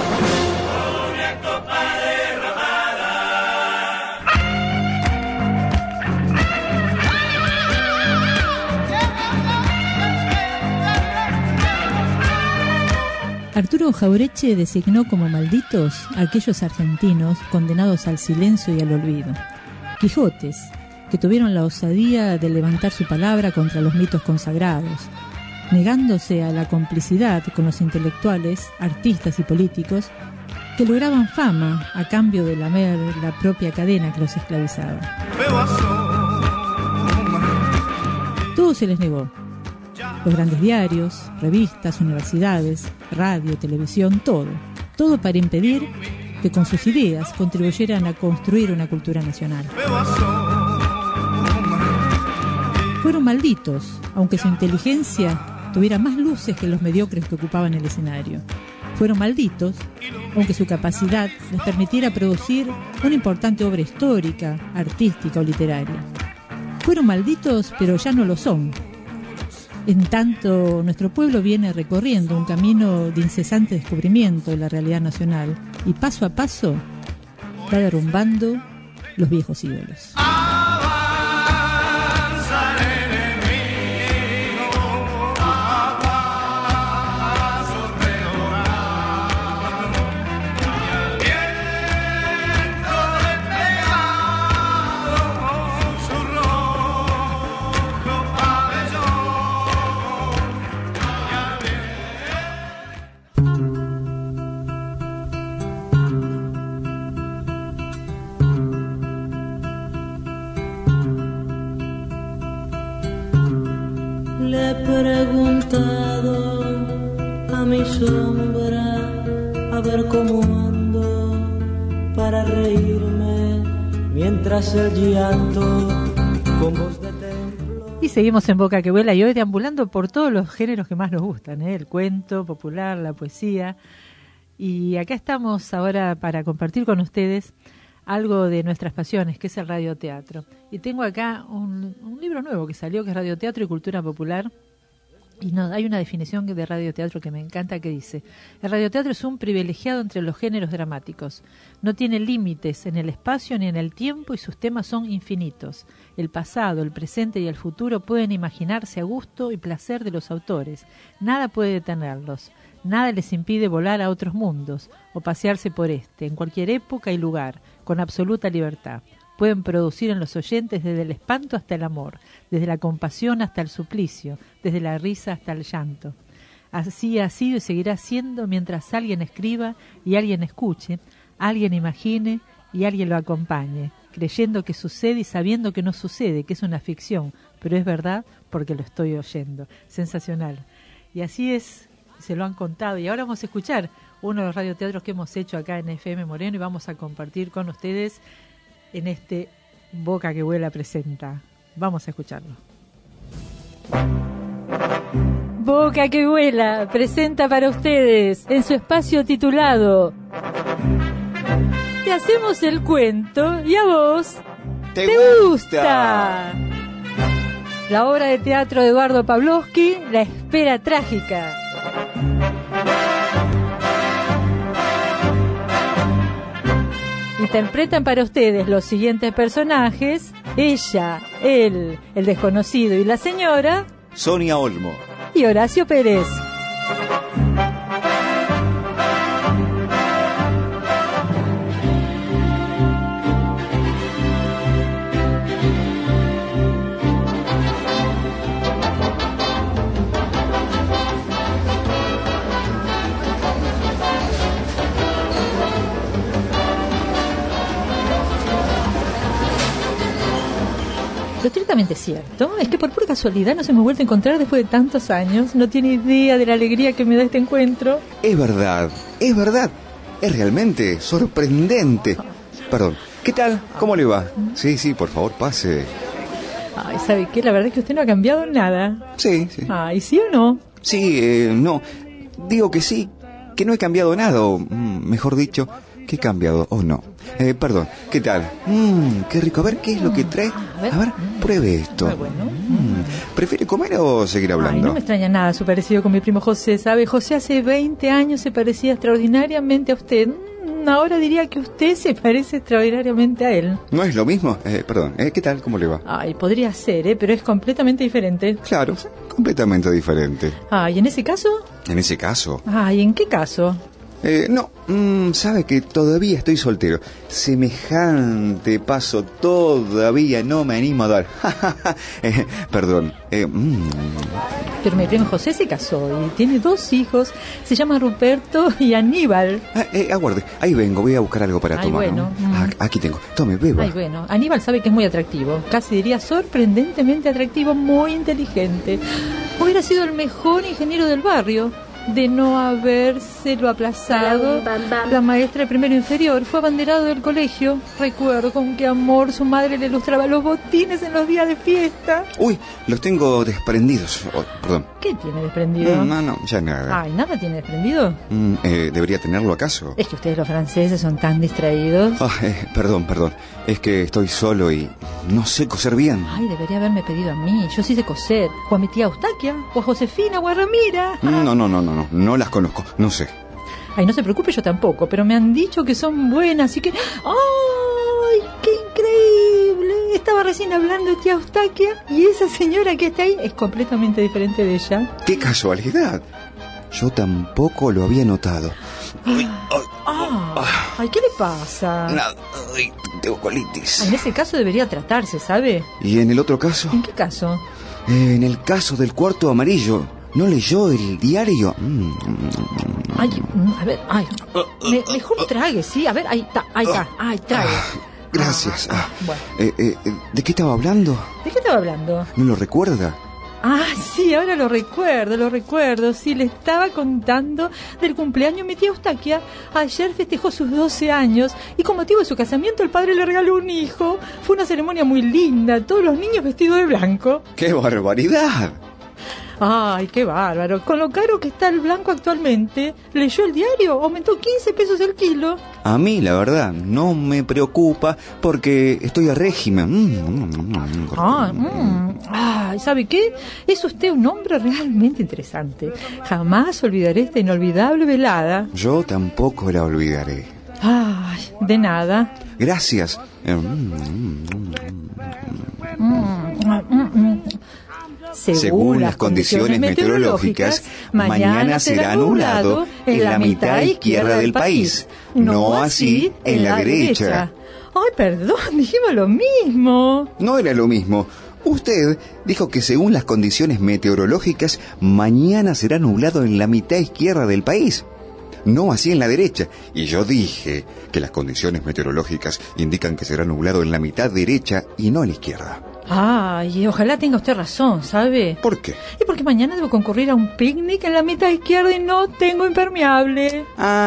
Arturo Jaureche designó como malditos a aquellos argentinos condenados al silencio y al olvido. Quijotes, que tuvieron la osadía de levantar su palabra contra los mitos consagrados, negándose a la complicidad con los intelectuales, artistas y políticos que lograban fama a cambio de lamer la propia cadena que los esclavizaba. Todo se les negó. Los grandes diarios, revistas, universidades, radio, televisión, todo para impedir que con sus ideas contribuyeran a construir una cultura nacional. Fueron malditos, aunque su inteligencia tuviera más luces que los mediocres que ocupaban el escenario. Fueron malditos, aunque su capacidad les permitiera producir una importante obra histórica, artística o literaria. Fueron malditos, pero ya no lo son. En tanto, nuestro pueblo viene recorriendo un camino de incesante descubrimiento de la realidad nacional y paso a paso va derrumbando los viejos ídolos. Le he preguntado a mi sombra a ver cómo ando para reírme mientras el llanto con voz de templo. Y seguimos en Boca que Vuela y hoy deambulando por todos los géneros que más nos gustan, el cuento popular, la poesía. Y acá estamos ahora para compartir con ustedes algo de nuestras pasiones, que es el radioteatro. Y tengo acá un libro nuevo que salió, que es Radioteatro y Cultura Popular. Y hay una definición de radioteatro que me encanta, que dice: el radioteatro es un privilegiado entre los géneros dramáticos. No tiene límites en el espacio ni en el tiempo y sus temas son infinitos. El pasado, el presente y el futuro pueden imaginarse a gusto y placer de los autores. Nada puede detenerlos. Nada les impide volar a otros mundos o pasearse por en cualquier época y lugar, con absoluta libertad. Pueden producir en los oyentes desde el espanto hasta el amor, desde la compasión hasta el suplicio, desde la risa hasta el llanto. Así ha sido y seguirá siendo mientras alguien escriba y alguien escuche, alguien imagine y alguien lo acompañe, creyendo que sucede y sabiendo que no sucede, que es una ficción, pero es verdad porque lo estoy oyendo. Sensacional. Y así es. Se lo han contado y ahora vamos a escuchar uno de los radioteatros que hemos hecho acá en FM Moreno y vamos a compartir con ustedes en este Boca que Vuela presenta. Vamos a escucharlo. Boca que Vuela presenta para ustedes en su espacio titulado Te hacemos el cuento y a vos te gusta. La obra de teatro de Eduardo Pavlovsky, La espera trágica. Interpretan para ustedes los siguientes personajes: ella, él, el desconocido y la señora Sonia Olmo y Horacio Pérez. Lo estrictamente cierto es que por pura casualidad nos hemos vuelto a encontrar después de tantos años. No tiene idea de la alegría que me da este encuentro. Es verdad, es realmente sorprendente. Perdón, ¿qué tal? ¿Cómo le va? Sí, por favor, pase. Ay, ¿sabe qué? La verdad es que usted no ha cambiado nada. Sí. Ay, ¿sí o no? Sí, no. Digo que sí, que no he cambiado nada, o mejor dicho, que he cambiado o no. Perdón, ¿qué tal? Qué rico. A ver, ¿qué es lo que trae? A ver, pruebe esto. ¿Prefiere comer o seguir hablando? Ay, no me extraña nada su parecido con mi primo José, ¿sabe? José hace 20 años se parecía extraordinariamente a usted. Ahora diría que usted se parece extraordinariamente a él. ¿No es lo mismo? Perdón, ¿qué tal? ¿Cómo le va? Ay, podría ser, pero es completamente diferente. Claro, completamente diferente. Ay, ¿en ese caso? ¿En ese caso? Ay, ¿en qué caso? No, sabe que todavía estoy soltero. Semejante paso todavía no me animo a dar. Perdón. Pero mi primo José se casó y tiene 2 hijos. Se llaman Ruperto y Aníbal. Aguarde, ahí vengo, voy a buscar algo para tomar. Bueno. Aquí tengo, tome, beba. Ay, bueno, Aníbal sabe que es muy atractivo. Casi diría sorprendentemente atractivo, muy inteligente. Hubiera sido el mejor ingeniero del barrio. De no habérselo aplazado, la maestra de primero inferior fue abanderado del colegio. Recuerdo con qué amor su madre le ilustraba los botines en los días de fiesta. Uy, los tengo desprendidos. Perdón. ¿Qué tiene desprendido? No, ya nada. Ay, ¿nada tiene desprendido? ¿Debería tenerlo acaso? Es que ustedes los franceses son tan distraídos. Perdón. Es que estoy solo y no sé coser bien. Ay, debería haberme pedido a mí. Yo sí sé coser. O a mi tía Eustaquia, o a Josefina, o a Ramira. No las conozco, no sé. Ay, no se preocupe, yo tampoco, pero me han dicho que son buenas, así que... ¡Ay, qué increíble! Estaba recién hablando de tía Eustaquia y esa señora que está ahí es completamente diferente de ella. ¡Qué casualidad! Yo tampoco lo había notado. Ay, ¿qué le pasa? Nada, tengo colitis. En ese caso debería tratarse, ¿sabe? ¿Y en el otro caso? ¿En qué caso? En el caso del cuarto amarillo. ¿No leyó el diario? Ay, a ver, mejor trague, sí, a ver, ahí está, trague. Gracias. Bueno. ¿De qué estaba hablando? ¿De qué estaba hablando? ¿No lo recuerda? Sí, ahora lo recuerdo, sí, le estaba contando del cumpleaños de mi tía Eustaquia. Ayer festejó sus 12 años y con motivo de su casamiento el padre le regaló un hijo. Fue una ceremonia muy linda, todos los niños vestidos de blanco. ¡Qué barbaridad! Ay, qué bárbaro. Con lo caro que está el blanco actualmente, ¿leyó el diario? Aumentó 15 pesos el kilo. A mí, la verdad, no me preocupa porque estoy a régimen. ¿Sabe qué? Es usted un hombre realmente interesante. Jamás olvidaré esta inolvidable velada. Yo tampoco la olvidaré. Ay, de nada. Gracias. Según las condiciones meteorológicas, mañana será nublado en la mitad izquierda del país, no así en la derecha. Ay, perdón, dijimos lo mismo. No era lo mismo. Usted dijo que según las condiciones meteorológicas, mañana será nublado en la mitad izquierda del país, no así en la derecha. Y yo dije que las condiciones meteorológicas indican que será nublado en la mitad derecha y no en la izquierda. Ay, ojalá tenga usted razón, ¿sabe? ¿Por qué? Y porque mañana debo concurrir a un picnic en la mitad izquierda y no tengo impermeable.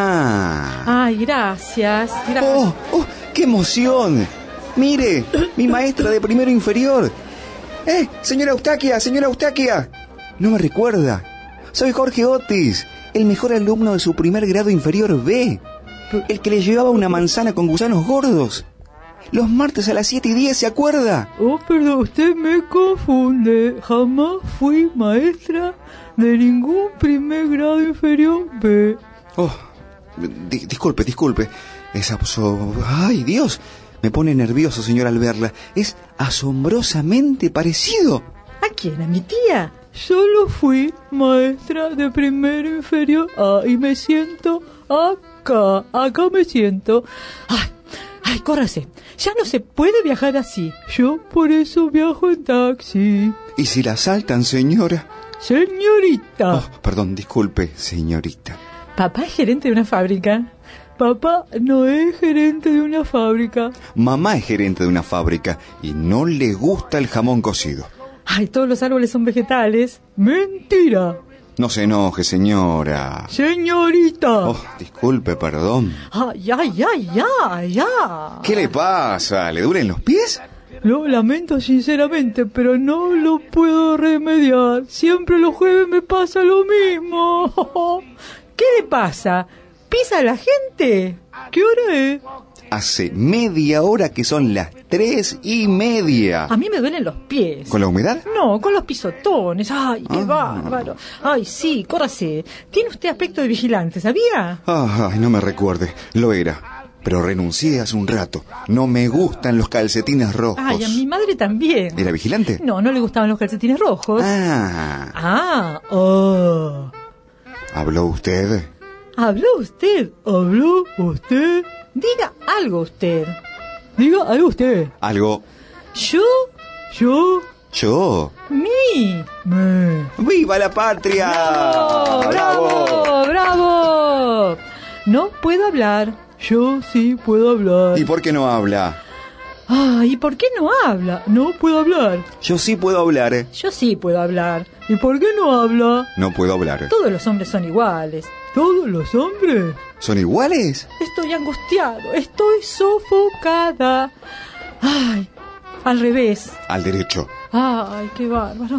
Ay, gracias. ¡Oh, qué emoción! Mire, mi maestra de primero inferior. Señora Eustaquia. No me recuerda. Soy Jorge Otis, el mejor alumno de su primer grado inferior B. El que le llevaba una manzana con gusanos gordos. Los martes a las 7:10, ¿se acuerda? Pero usted me confunde. Jamás fui maestra de ningún primer grado inferior B. Disculpe. ¡Ay, Dios! Me pone nervioso, señor, al verla. Es asombrosamente parecido. ¿A quién? ¿A mi tía? Solo fui maestra de primero inferior A y me siento acá. Acá me siento. Ay, córrase. Ya no se puede viajar así. Yo por eso viajo en taxi. ¿Y si la asaltan, señora? Señorita. Perdón, disculpe, señorita. Papá es gerente de una fábrica. Papá no es gerente de una fábrica. Mamá es gerente de una fábrica y no le gusta el jamón cocido. Ay, todos los árboles son vegetales. Mentira. No se enoje, señora. Señorita. Disculpe, perdón. Ya. ¿Qué le pasa? ¿Le duelen los pies? Lo lamento sinceramente, pero no lo puedo remediar. Siempre los jueves me pasa lo mismo. ¿Qué le pasa? ¿Pisa a la gente? ¿Qué hora es? Hace media hora que son las 3:30. A mí me duelen los pies. ¿Con la humedad? No, con los pisotones. Ay, qué bárbaro. Ay, sí, córrase. Tiene usted aspecto de vigilante, ¿sabía? Ay, no me recuerde. Lo era. Pero renuncié hace un rato. No me gustan los calcetines rojos. Ay, a mi madre también. ¿Era vigilante? No, no le gustaban los calcetines rojos. ¿Habló usted? ¿Habló usted? ¿Habló usted? Diga algo usted. Diga algo usted. ¿Algo? Yo. Me. ¡Viva la patria! ¡Bravo! ¡Bravo! No puedo hablar. Yo sí puedo hablar. ¿Y por qué no habla? ¿Y por qué no habla? No puedo hablar. Yo sí puedo hablar. Yo sí puedo hablar. ¿Y por qué no habla? No puedo hablar. Todos los hombres son iguales. ¿Todos los hombres? ¿Son iguales? Estoy angustiado. Estoy sofocada. Ay, al revés. Al derecho. Ay, qué bárbaro.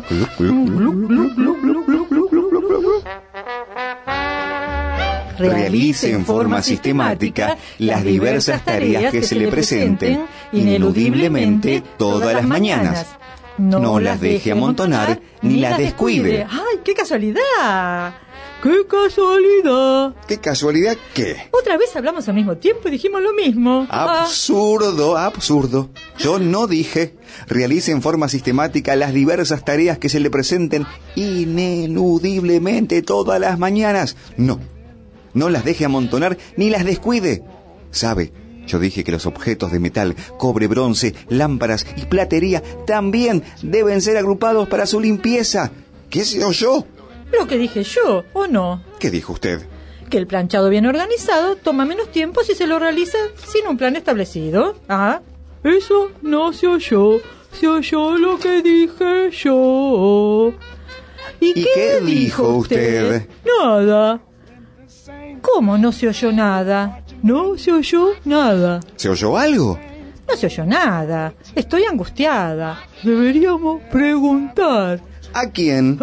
Realice en forma sistemática las diversas tareas que se le presenten ineludiblemente todas las mañanas. No las deje amontonar ni las descuide. ¡Ay, qué casualidad! ¡Qué casualidad! ¿Qué casualidad qué? Otra vez hablamos al mismo tiempo y dijimos lo mismo. Absurdo. Yo no dije. Realice en forma sistemática las diversas tareas que se le presenten ineludiblemente todas las mañanas. No las deje amontonar ni las descuide. ¿Sabe? Yo dije que los objetos de metal, cobre, bronce, lámparas y platería también deben ser agrupados para su limpieza. ¿Qué sé yo? Lo que dije yo, ¿o no? ¿Qué dijo usted? Que el planchado bien organizado toma menos tiempo si se lo realiza sin un plan establecido. Eso no se oyó. Se oyó lo que dije yo. ¿Y qué dijo usted? Nada. ¿Cómo no se oyó nada? No se oyó nada. ¿Se oyó algo? No se oyó nada. Estoy angustiada. Deberíamos preguntar. ¿A quién?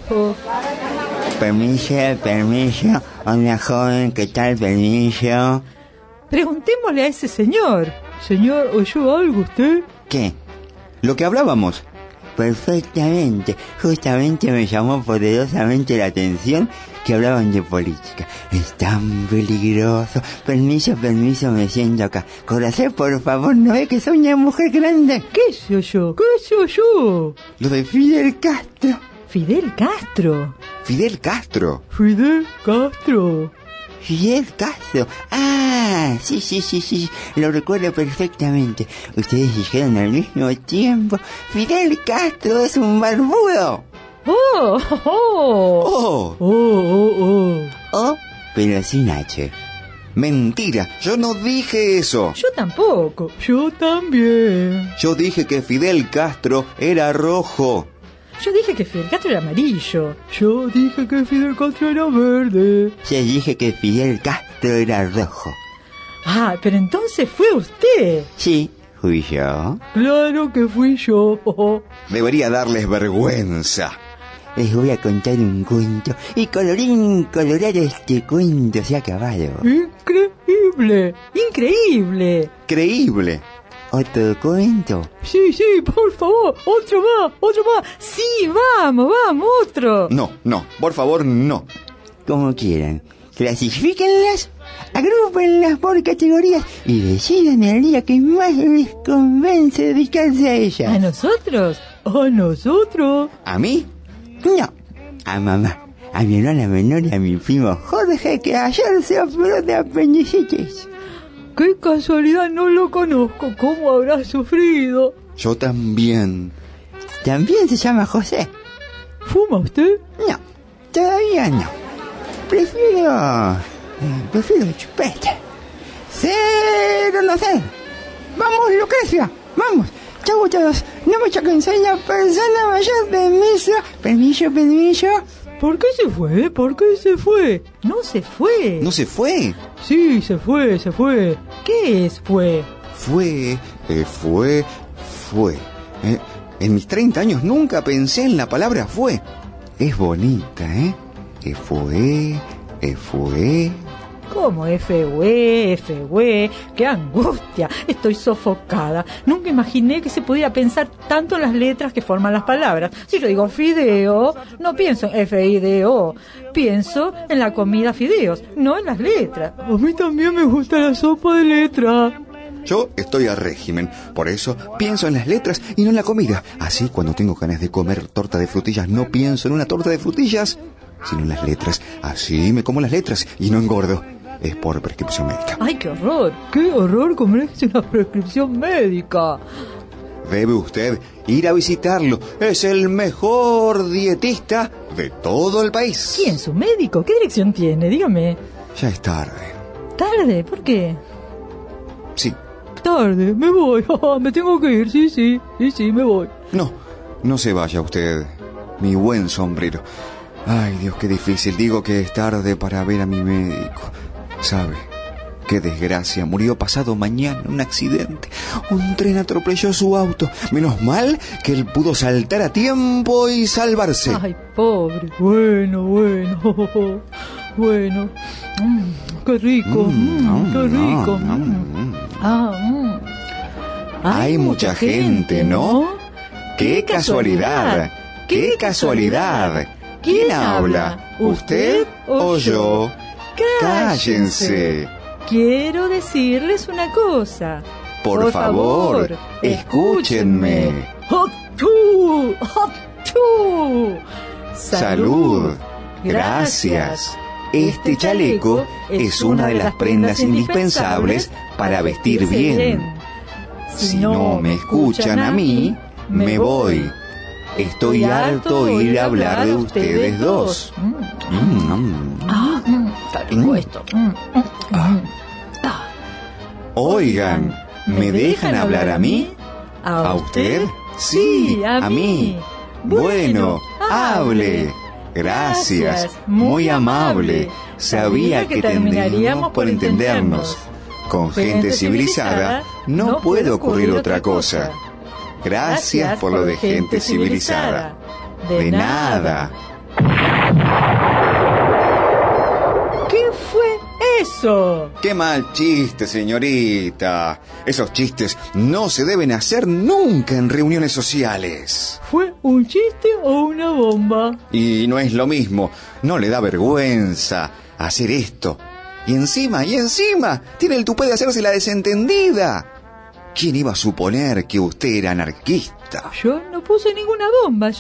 Permiso. Hola, joven, ¿qué tal? Permiso. Preguntémosle a ese señor. Señor, ¿oyó algo usted? ¿Qué? Lo que hablábamos. Perfectamente. Justamente me llamó poderosamente la atención que hablaban de política. Es tan peligroso. Permiso, me siento acá. Corazón, por favor, ¿no ve que soy una mujer grande? ¿Qué se oyó? Lo de Fidel Castro. ¿Fidel Castro? Sí. Lo recuerdo perfectamente. Ustedes dijeron al mismo tiempo: Fidel Castro es un barbudo. Pero sin H. Mentira, yo no dije eso. Yo tampoco. Yo también. Yo dije que Fidel Castro era rojo. Yo dije que Fidel Castro era amarillo. Yo dije que Fidel Castro era verde. Yo dije que Fidel Castro era rojo. Pero entonces fue usted. Sí, fui yo. Claro que fui yo. Debería darles vergüenza. Les voy a contar un cuento. Y colorín colorado, este cuento se ha acabado. Increíble. Creíble. ¿Otro cuento? Sí, por favor, otro más. Sí, vamos, otro. No, por favor, no. Como quieran. Clasifíquenlas, agrúpenlas por categorías y decidan el día que más les convence dedicarse a ellas. ¿A nosotros? ¿A mí? No, a mamá, a mi hermana menor y a mi primo Jorge, que ayer se operó de apendicitis. ¡Qué casualidad! No lo conozco. ¿Cómo habrá sufrido? Yo también. ¿También se llama José? ¿Fuma usted? No, todavía no. Prefiero chupete. Cero no sé. Vamos, Lucrecia, vamos. Chau todos. No me choquen, soy la persona mayor. Permiso. ¿Por qué se fue? No se fue. ¿No se fue? Sí, se fue. ¿Qué es fue? Fue. En mis 30 años nunca pensé en la palabra fue. Es bonita, ¿eh? Que fue. F-U-E. ¿Cómo? F-U-E, F-U-E. ¡Qué angustia! Estoy sofocada. Nunca imaginé que se pudiera pensar tanto en las letras que forman las palabras. Si yo digo fideo, no pienso en F-I-D-O. Pienso en la comida fideos, no en las letras. A mí también me gusta la sopa de letra. Yo estoy a régimen, por eso pienso en las letras y no en la comida. Así, cuando tengo ganas de comer torta de frutillas, no pienso en una torta de frutillas, sino en las letras. Así me como las letras y no engordo. Es por prescripción médica. ¡Ay, qué horror! ¡Qué horror comerse una prescripción médica! Debe usted ir a visitarlo. Es el mejor dietista de todo el país. ¿Quién? ¿Su médico? ¿Qué dirección tiene? Dígame. Ya es tarde. ¿Tarde? ¿Por qué? Sí. Tarde, me voy. Me tengo que ir, sí, me voy. No se vaya usted, mi buen sombrero. Ay, Dios, qué difícil. Digo que es tarde para ver a mi médico. ¿Sabe? Qué desgracia. Murió pasado mañana en un accidente. Un tren atropelló su auto. Menos mal que él pudo saltar a tiempo y salvarse. Ay, pobre. Bueno. Qué rico. Qué rico. Hay mucha gente, ¿no? ¡Qué casualidad! ¡Qué casualidad! ¿Quién habla? ¿Usted o yo? ¡Cállense! Quiero decirles una cosa. Por favor, escúchenme. ¡Achú! ¡Achú! Salud. Gracias. Este chaleco es una de las prendas indispensables para vestir bien. Si no me escuchan a mí, me voy. Estoy harto de oír hablar de ustedes dos. Está rico esto. Oigan, ¿me dejan hablar a mí? ¿A usted? Sí, a mí. Bueno, hable. Gracias, muy amable. Sabía que terminaríamos por entendernos. Con gente civilizada no puede ocurrir otra cosa. Gracias por lo de gente civilizada. De nada. ¿Qué fue eso? ¡Qué mal chiste, señorita! Esos chistes no se deben hacer nunca en reuniones sociales. ¿Fue un chiste o una bomba? Y no es lo mismo. No le da vergüenza hacer esto. Y encima, tiene el tupé de hacerse la desentendida. ¿Quién iba a suponer que usted era anarquista? Yo no puse ninguna bomba.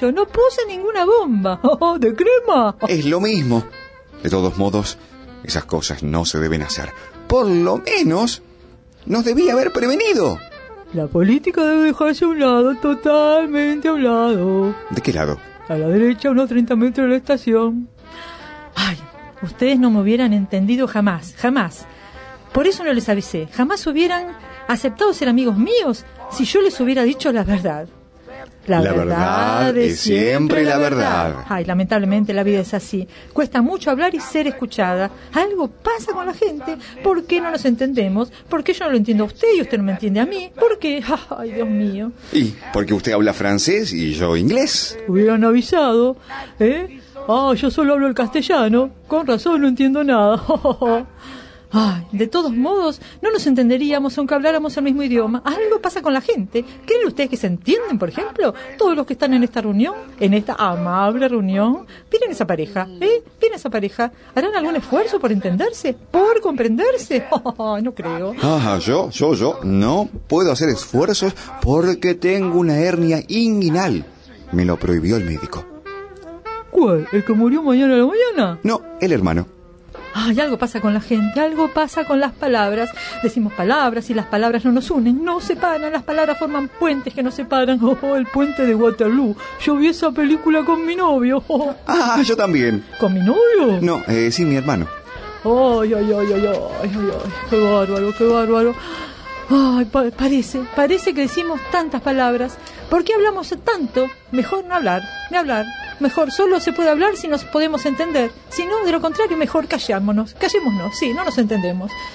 ¿De crema? Es lo mismo. De todos modos, esas cosas no se deben hacer. Por lo menos, nos debía haber prevenido. La política debe dejarse a un lado, totalmente a un lado. ¿De qué lado? A la derecha, unos 30 metros de la estación. Ay, ustedes no me hubieran entendido jamás. Por eso no les avisé. Jamás hubieran aceptado ser amigos míos si yo les hubiera dicho la verdad. La verdad es siempre la verdad. Ay, lamentablemente la vida es así. Cuesta mucho hablar y ser escuchada. Algo pasa con la gente. ¿Por qué no nos entendemos? ¿Por qué yo no lo entiendo a usted y usted no me entiende a mí? ¿Por qué? Ay, Dios mío. ¿Y porque usted habla francés y yo inglés? Hubieran avisado, ¿eh? Yo solo hablo el castellano. Con razón no entiendo nada. Ay, de todos modos, no nos entenderíamos aunque habláramos el mismo idioma. Algo pasa con la gente. ¿Creen ustedes que se entienden, por ejemplo? Todos los que están en esta reunión, en esta amable reunión. Miren esa pareja, Miren esa pareja. ¿Harán algún esfuerzo por entenderse? ¿Por comprenderse? No creo. Yo no puedo hacer esfuerzos porque tengo una hernia inguinal. Me lo prohibió el médico. ¿Cuál? ¿El que murió mañana a la mañana? No, el hermano. Ay, algo pasa con la gente, algo pasa con las palabras. Decimos palabras y las palabras no nos unen, nos separan. Las palabras forman puentes que nos separan. El puente de Waterloo. Yo vi esa película con mi novio. Yo también. ¿Con mi novio? No, sí, mi hermano. Ay, qué bárbaro. Ay, parece que decimos tantas palabras. ¿Por qué hablamos tanto? Mejor no hablar, Mejor solo se puede hablar si nos podemos entender. Si no, de lo contrario, mejor callémonos. Sí, no nos entendemos.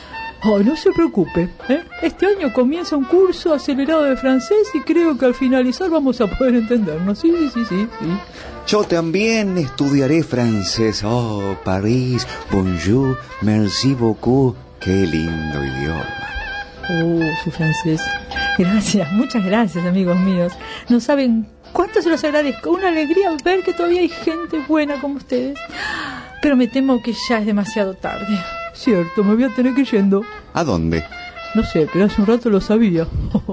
Oh, no se preocupe, Este año comienza un curso acelerado de francés y creo que al finalizar vamos a poder entendernos. Sí. Yo también estudiaré francés. Oh, París, bonjour, merci beaucoup. Qué lindo idioma. Oh, su francés. Gracias, muchas gracias, amigos míos. No saben cuánto se los agradezco. Una alegría ver que todavía hay gente buena como ustedes. Pero me temo que ya es demasiado tarde. Cierto, me voy a tener que ir yendo. ¿A dónde? No sé, pero hace un rato lo sabía.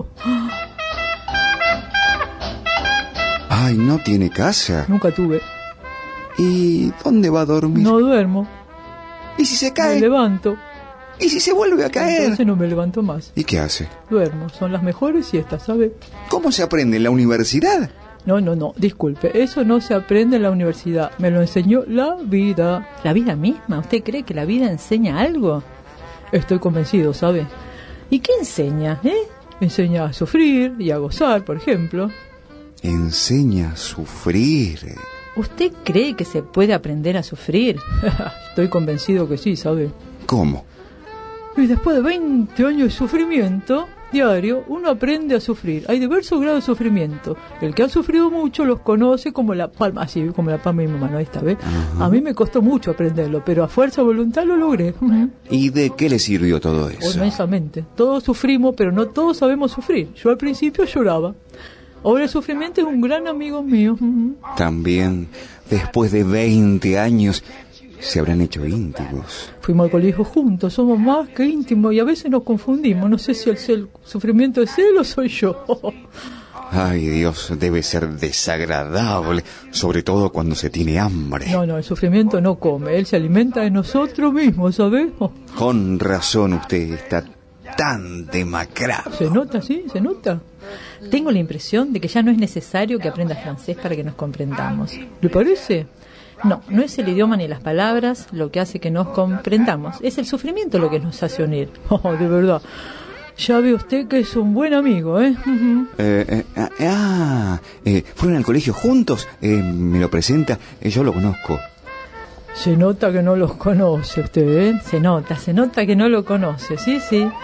Ay, ¿no tiene casa? Nunca tuve. ¿Y dónde va a dormir? No duermo. ¿Y si se cae? Me levanto. ¿Y si se vuelve a caer? Entonces no me levanto más. ¿Y qué hace? Duermo, son las mejores siestas, ¿sabe? ¿Cómo se aprende en la universidad? No, disculpe, eso no se aprende en la universidad, me lo enseñó la vida. ¿La vida misma? ¿Usted cree que la vida enseña algo? Estoy convencido, ¿sabe? ¿Y qué enseña, Enseña a sufrir y a gozar, por ejemplo. Enseña a sufrir. ¿Usted cree que se puede aprender a sufrir? Estoy convencido que sí, ¿sabe? ¿Cómo? Y después de 20 años de sufrimiento diario, uno aprende a sufrir. Hay diversos grados de sufrimiento. El que ha sufrido mucho los conoce como la palma, así como la palma de mi mano, ahí está, ¿ves? A mí me costó mucho aprenderlo, pero a fuerza de voluntad lo logré. ¿Y de qué le sirvió todo eso? Inmensamente. Todos sufrimos, pero no todos sabemos sufrir. Yo al principio lloraba. Ahora el sufrimiento es un gran amigo mío. También, después de 20 años, se habrán hecho íntimos. Fuimos al colegio juntos, somos más que íntimos y a veces nos confundimos. No sé si el sufrimiento es él o soy yo. Ay, Dios, debe ser desagradable, sobre todo cuando se tiene hambre. No, el sufrimiento no come, él se alimenta de nosotros mismos, ¿sabes? Con razón usted está tan demacrado. Se nota, sí, se nota. Tengo la impresión de que ya no es necesario que aprenda francés para que nos comprendamos. ¿Le parece? No es el idioma ni las palabras lo que hace que nos comprendamos. Es el sufrimiento lo que nos hace unir. Oh, de verdad. Ya ve usted que es un buen amigo, ¿Fueron al colegio juntos? ¿Me lo presenta? Yo lo conozco. Se nota que no los conoce usted, Se nota que no lo conoce, sí.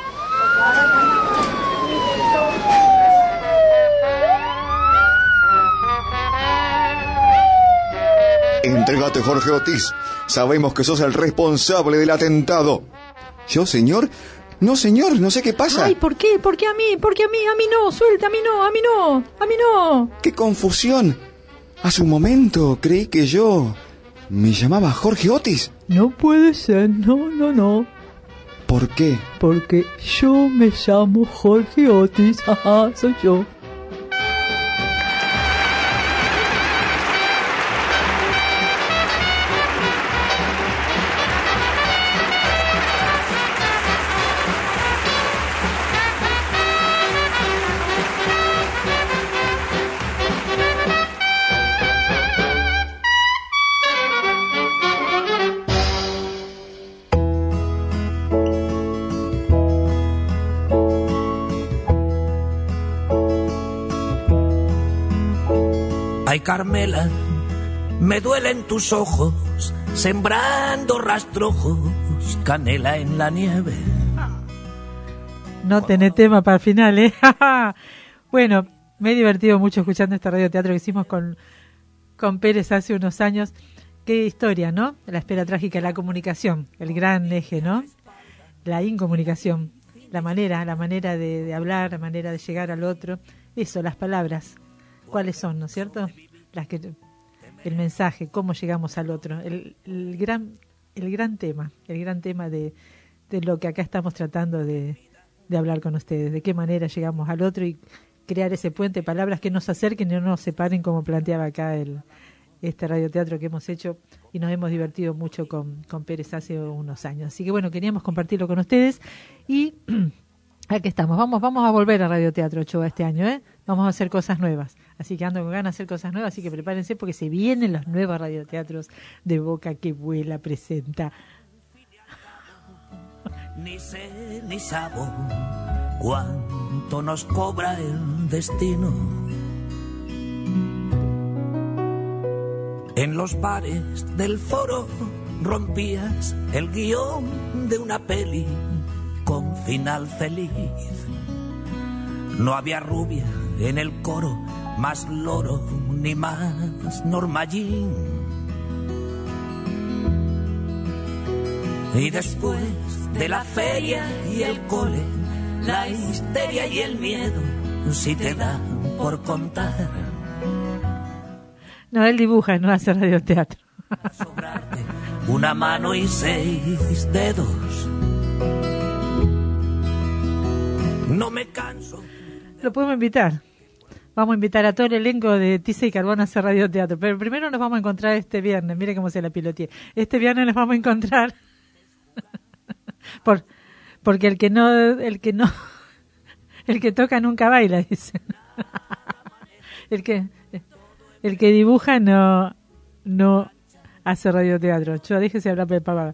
Entrégate, Jorge Otis. Sabemos que sos el responsable del atentado. ¿Yo, señor? No, señor, no sé qué pasa. Ay, ¿por qué? ¿Por qué a mí? ¿Por qué a mí? A mí no, suelta, a mí no. ¡Qué confusión! Hace un momento creí que yo me llamaba Jorge Otis. No puede ser, no. ¿Por qué? Porque yo me llamo Jorge Otis, soy yo. Ay, Carmela, me duelen tus ojos, sembrando rastrojos, canela en la nieve. No tenés tema para el final, Bueno, me he divertido mucho escuchando este radioteatro que hicimos con Pérez hace unos años. Qué historia, ¿no? La espera trágica de la comunicación, el gran eje, ¿no? La incomunicación, la manera de hablar, la manera de llegar al otro. Eso, las palabras. ¿Cuáles son, no es cierto? El mensaje, cómo llegamos al otro, el gran tema de lo que acá estamos tratando de hablar con ustedes, de qué manera llegamos al otro y crear ese puente de palabras que nos acerquen y no nos separen, como planteaba acá este radioteatro que hemos hecho, y nos hemos divertido mucho con Pérez hace unos años. Así que bueno, queríamos compartirlo con ustedes y aquí estamos. Vamos a volver a radioteatro, Ochoa, este año, Vamos a hacer cosas nuevas. Así que ando con ganas de hacer cosas nuevas, así que prepárense porque se vienen los nuevos radioteatros de Boca que Vuela presenta. Ni sé ni sabo cuánto nos cobra el destino. En los bares del foro rompías el guión de una peli con final feliz. No había rubia en el coro, más loro ni más Norma Jean. Y después de la feria y el cole, la histeria y el miedo, si te da por contar. No, él dibuja, no hace radioteatro. Una mano y 6 dedos. No me canso. Lo podemos invitar. Vamos a invitar a todo el elenco de Tiza y Carbón a hacer radioteatro. Pero primero nos vamos a encontrar este viernes. Mire cómo se la piloteé. Este viernes nos vamos a encontrar. Porque el que toca nunca baila, dicen. El que dibuja no hace radioteatro. Yo déjese hablar de pavada.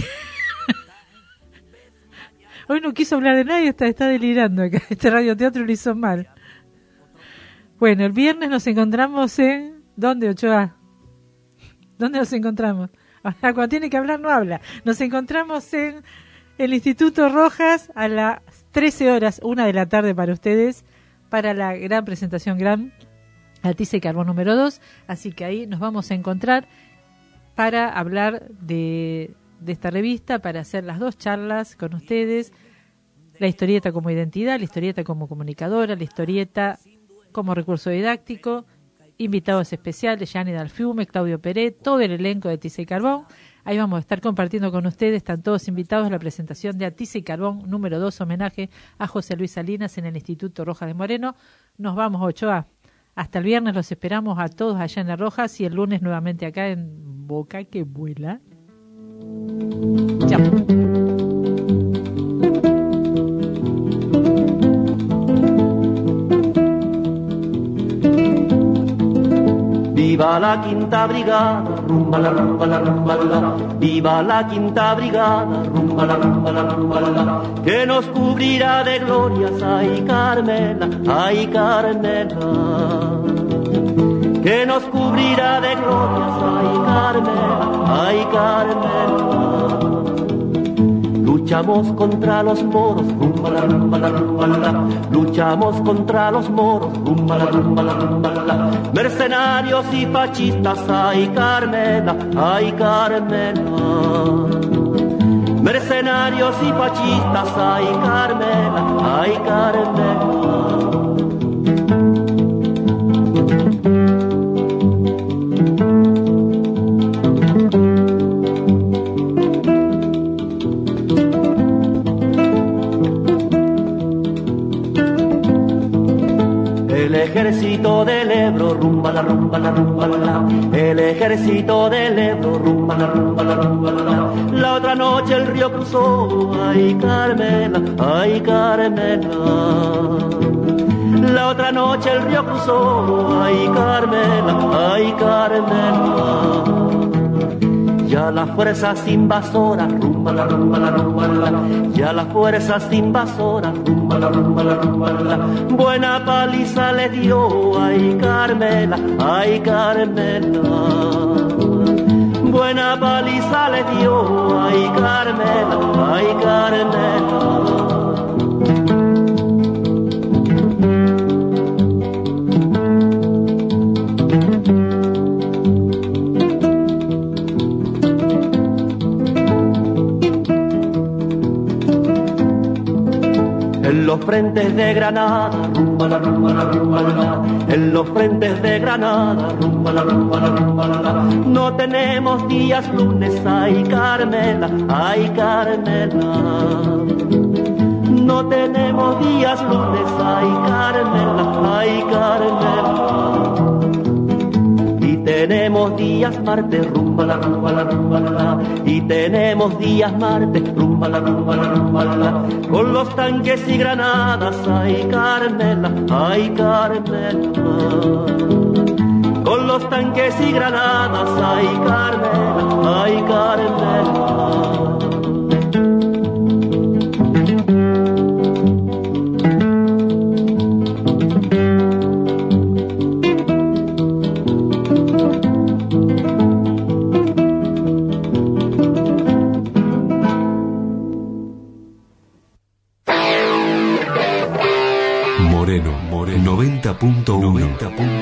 Hoy no quiso hablar de nadie, está delirando acá. Este radioteatro lo hizo mal. Bueno, el viernes nos encontramos en... ¿Dónde, Ochoa? ¿Dónde nos encontramos? Ahora, cuando tiene que hablar, no habla. Nos encontramos en el Instituto Rojas a las 13 horas, 1 de la tarde para ustedes, para la gran presentación gran Tiza y Carbón número 2. Así que ahí nos vamos a encontrar para hablar de esta revista, para hacer las 2 charlas con ustedes, la historieta como identidad, la historieta como comunicadora, la historieta como recurso didáctico, invitados especiales, Gianni Dalfiume, Claudio Peret, todo el elenco de Tiza y Carbón. Ahí vamos a estar compartiendo con ustedes, están todos invitados a la presentación de Tiza y Carbón número 2, homenaje a José Luis Salinas en el Instituto Rojas de Moreno. Nos vamos, Ochoa. Hasta el viernes los esperamos a todos allá en las Rojas y el lunes nuevamente acá en Boca que Vuela. Chao. Viva la quinta brigada, rumba la rumba la rumba la. Viva la quinta brigada, rumba la rumba la rumba la. Que nos cubrirá de glorias, ay Carmela, ay Carmela. Que nos cubrirá de glorias, ay Carmela, ay Carmela. Luchamos contra los moros, rumba la rumba la rumba la. Luchamos contra los moros, rumba la rumba la rumba la. Mercenarios y fascistas, ay Carmela, ay Carmela. Mercenarios y fascistas, ay Carmela, ay Carmela. El ejército del Ebro, rumba la rumba la rumba la. El ejército del Ebro, rumba la rumba la rumba la. La otra noche el río cruzó, ay Carmela, ay Carmela. La otra noche el río cruzó, ay Carmela, ay Carmela. Ya las fuerzas invasoras, rumba la rumba la rumba la. Ya las fuerzas invasoras, rumba la rumba la rumba la. Buena paliza le dio, ay Carmela, ay Carmela. Buena paliza le dio, ay Carmela, ay Carmela. En los frentes de Granada, rumba la rumba la rumba la. En los frentes de Granada, rumba la rumba la rumba la. No tenemos días lunes, ay Carmela, ay Carmela. No tenemos días lunes, ay Carmela, ay Carmela. Y tenemos días martes, rumba la rumba la rumba la. Y tenemos días martes, rumba la rumba la rumba la. Con los tanques y granadas, ay Carmela, ay Carmela. Con los tanques y granadas, ay Carmela, ay Carmela. 90.1.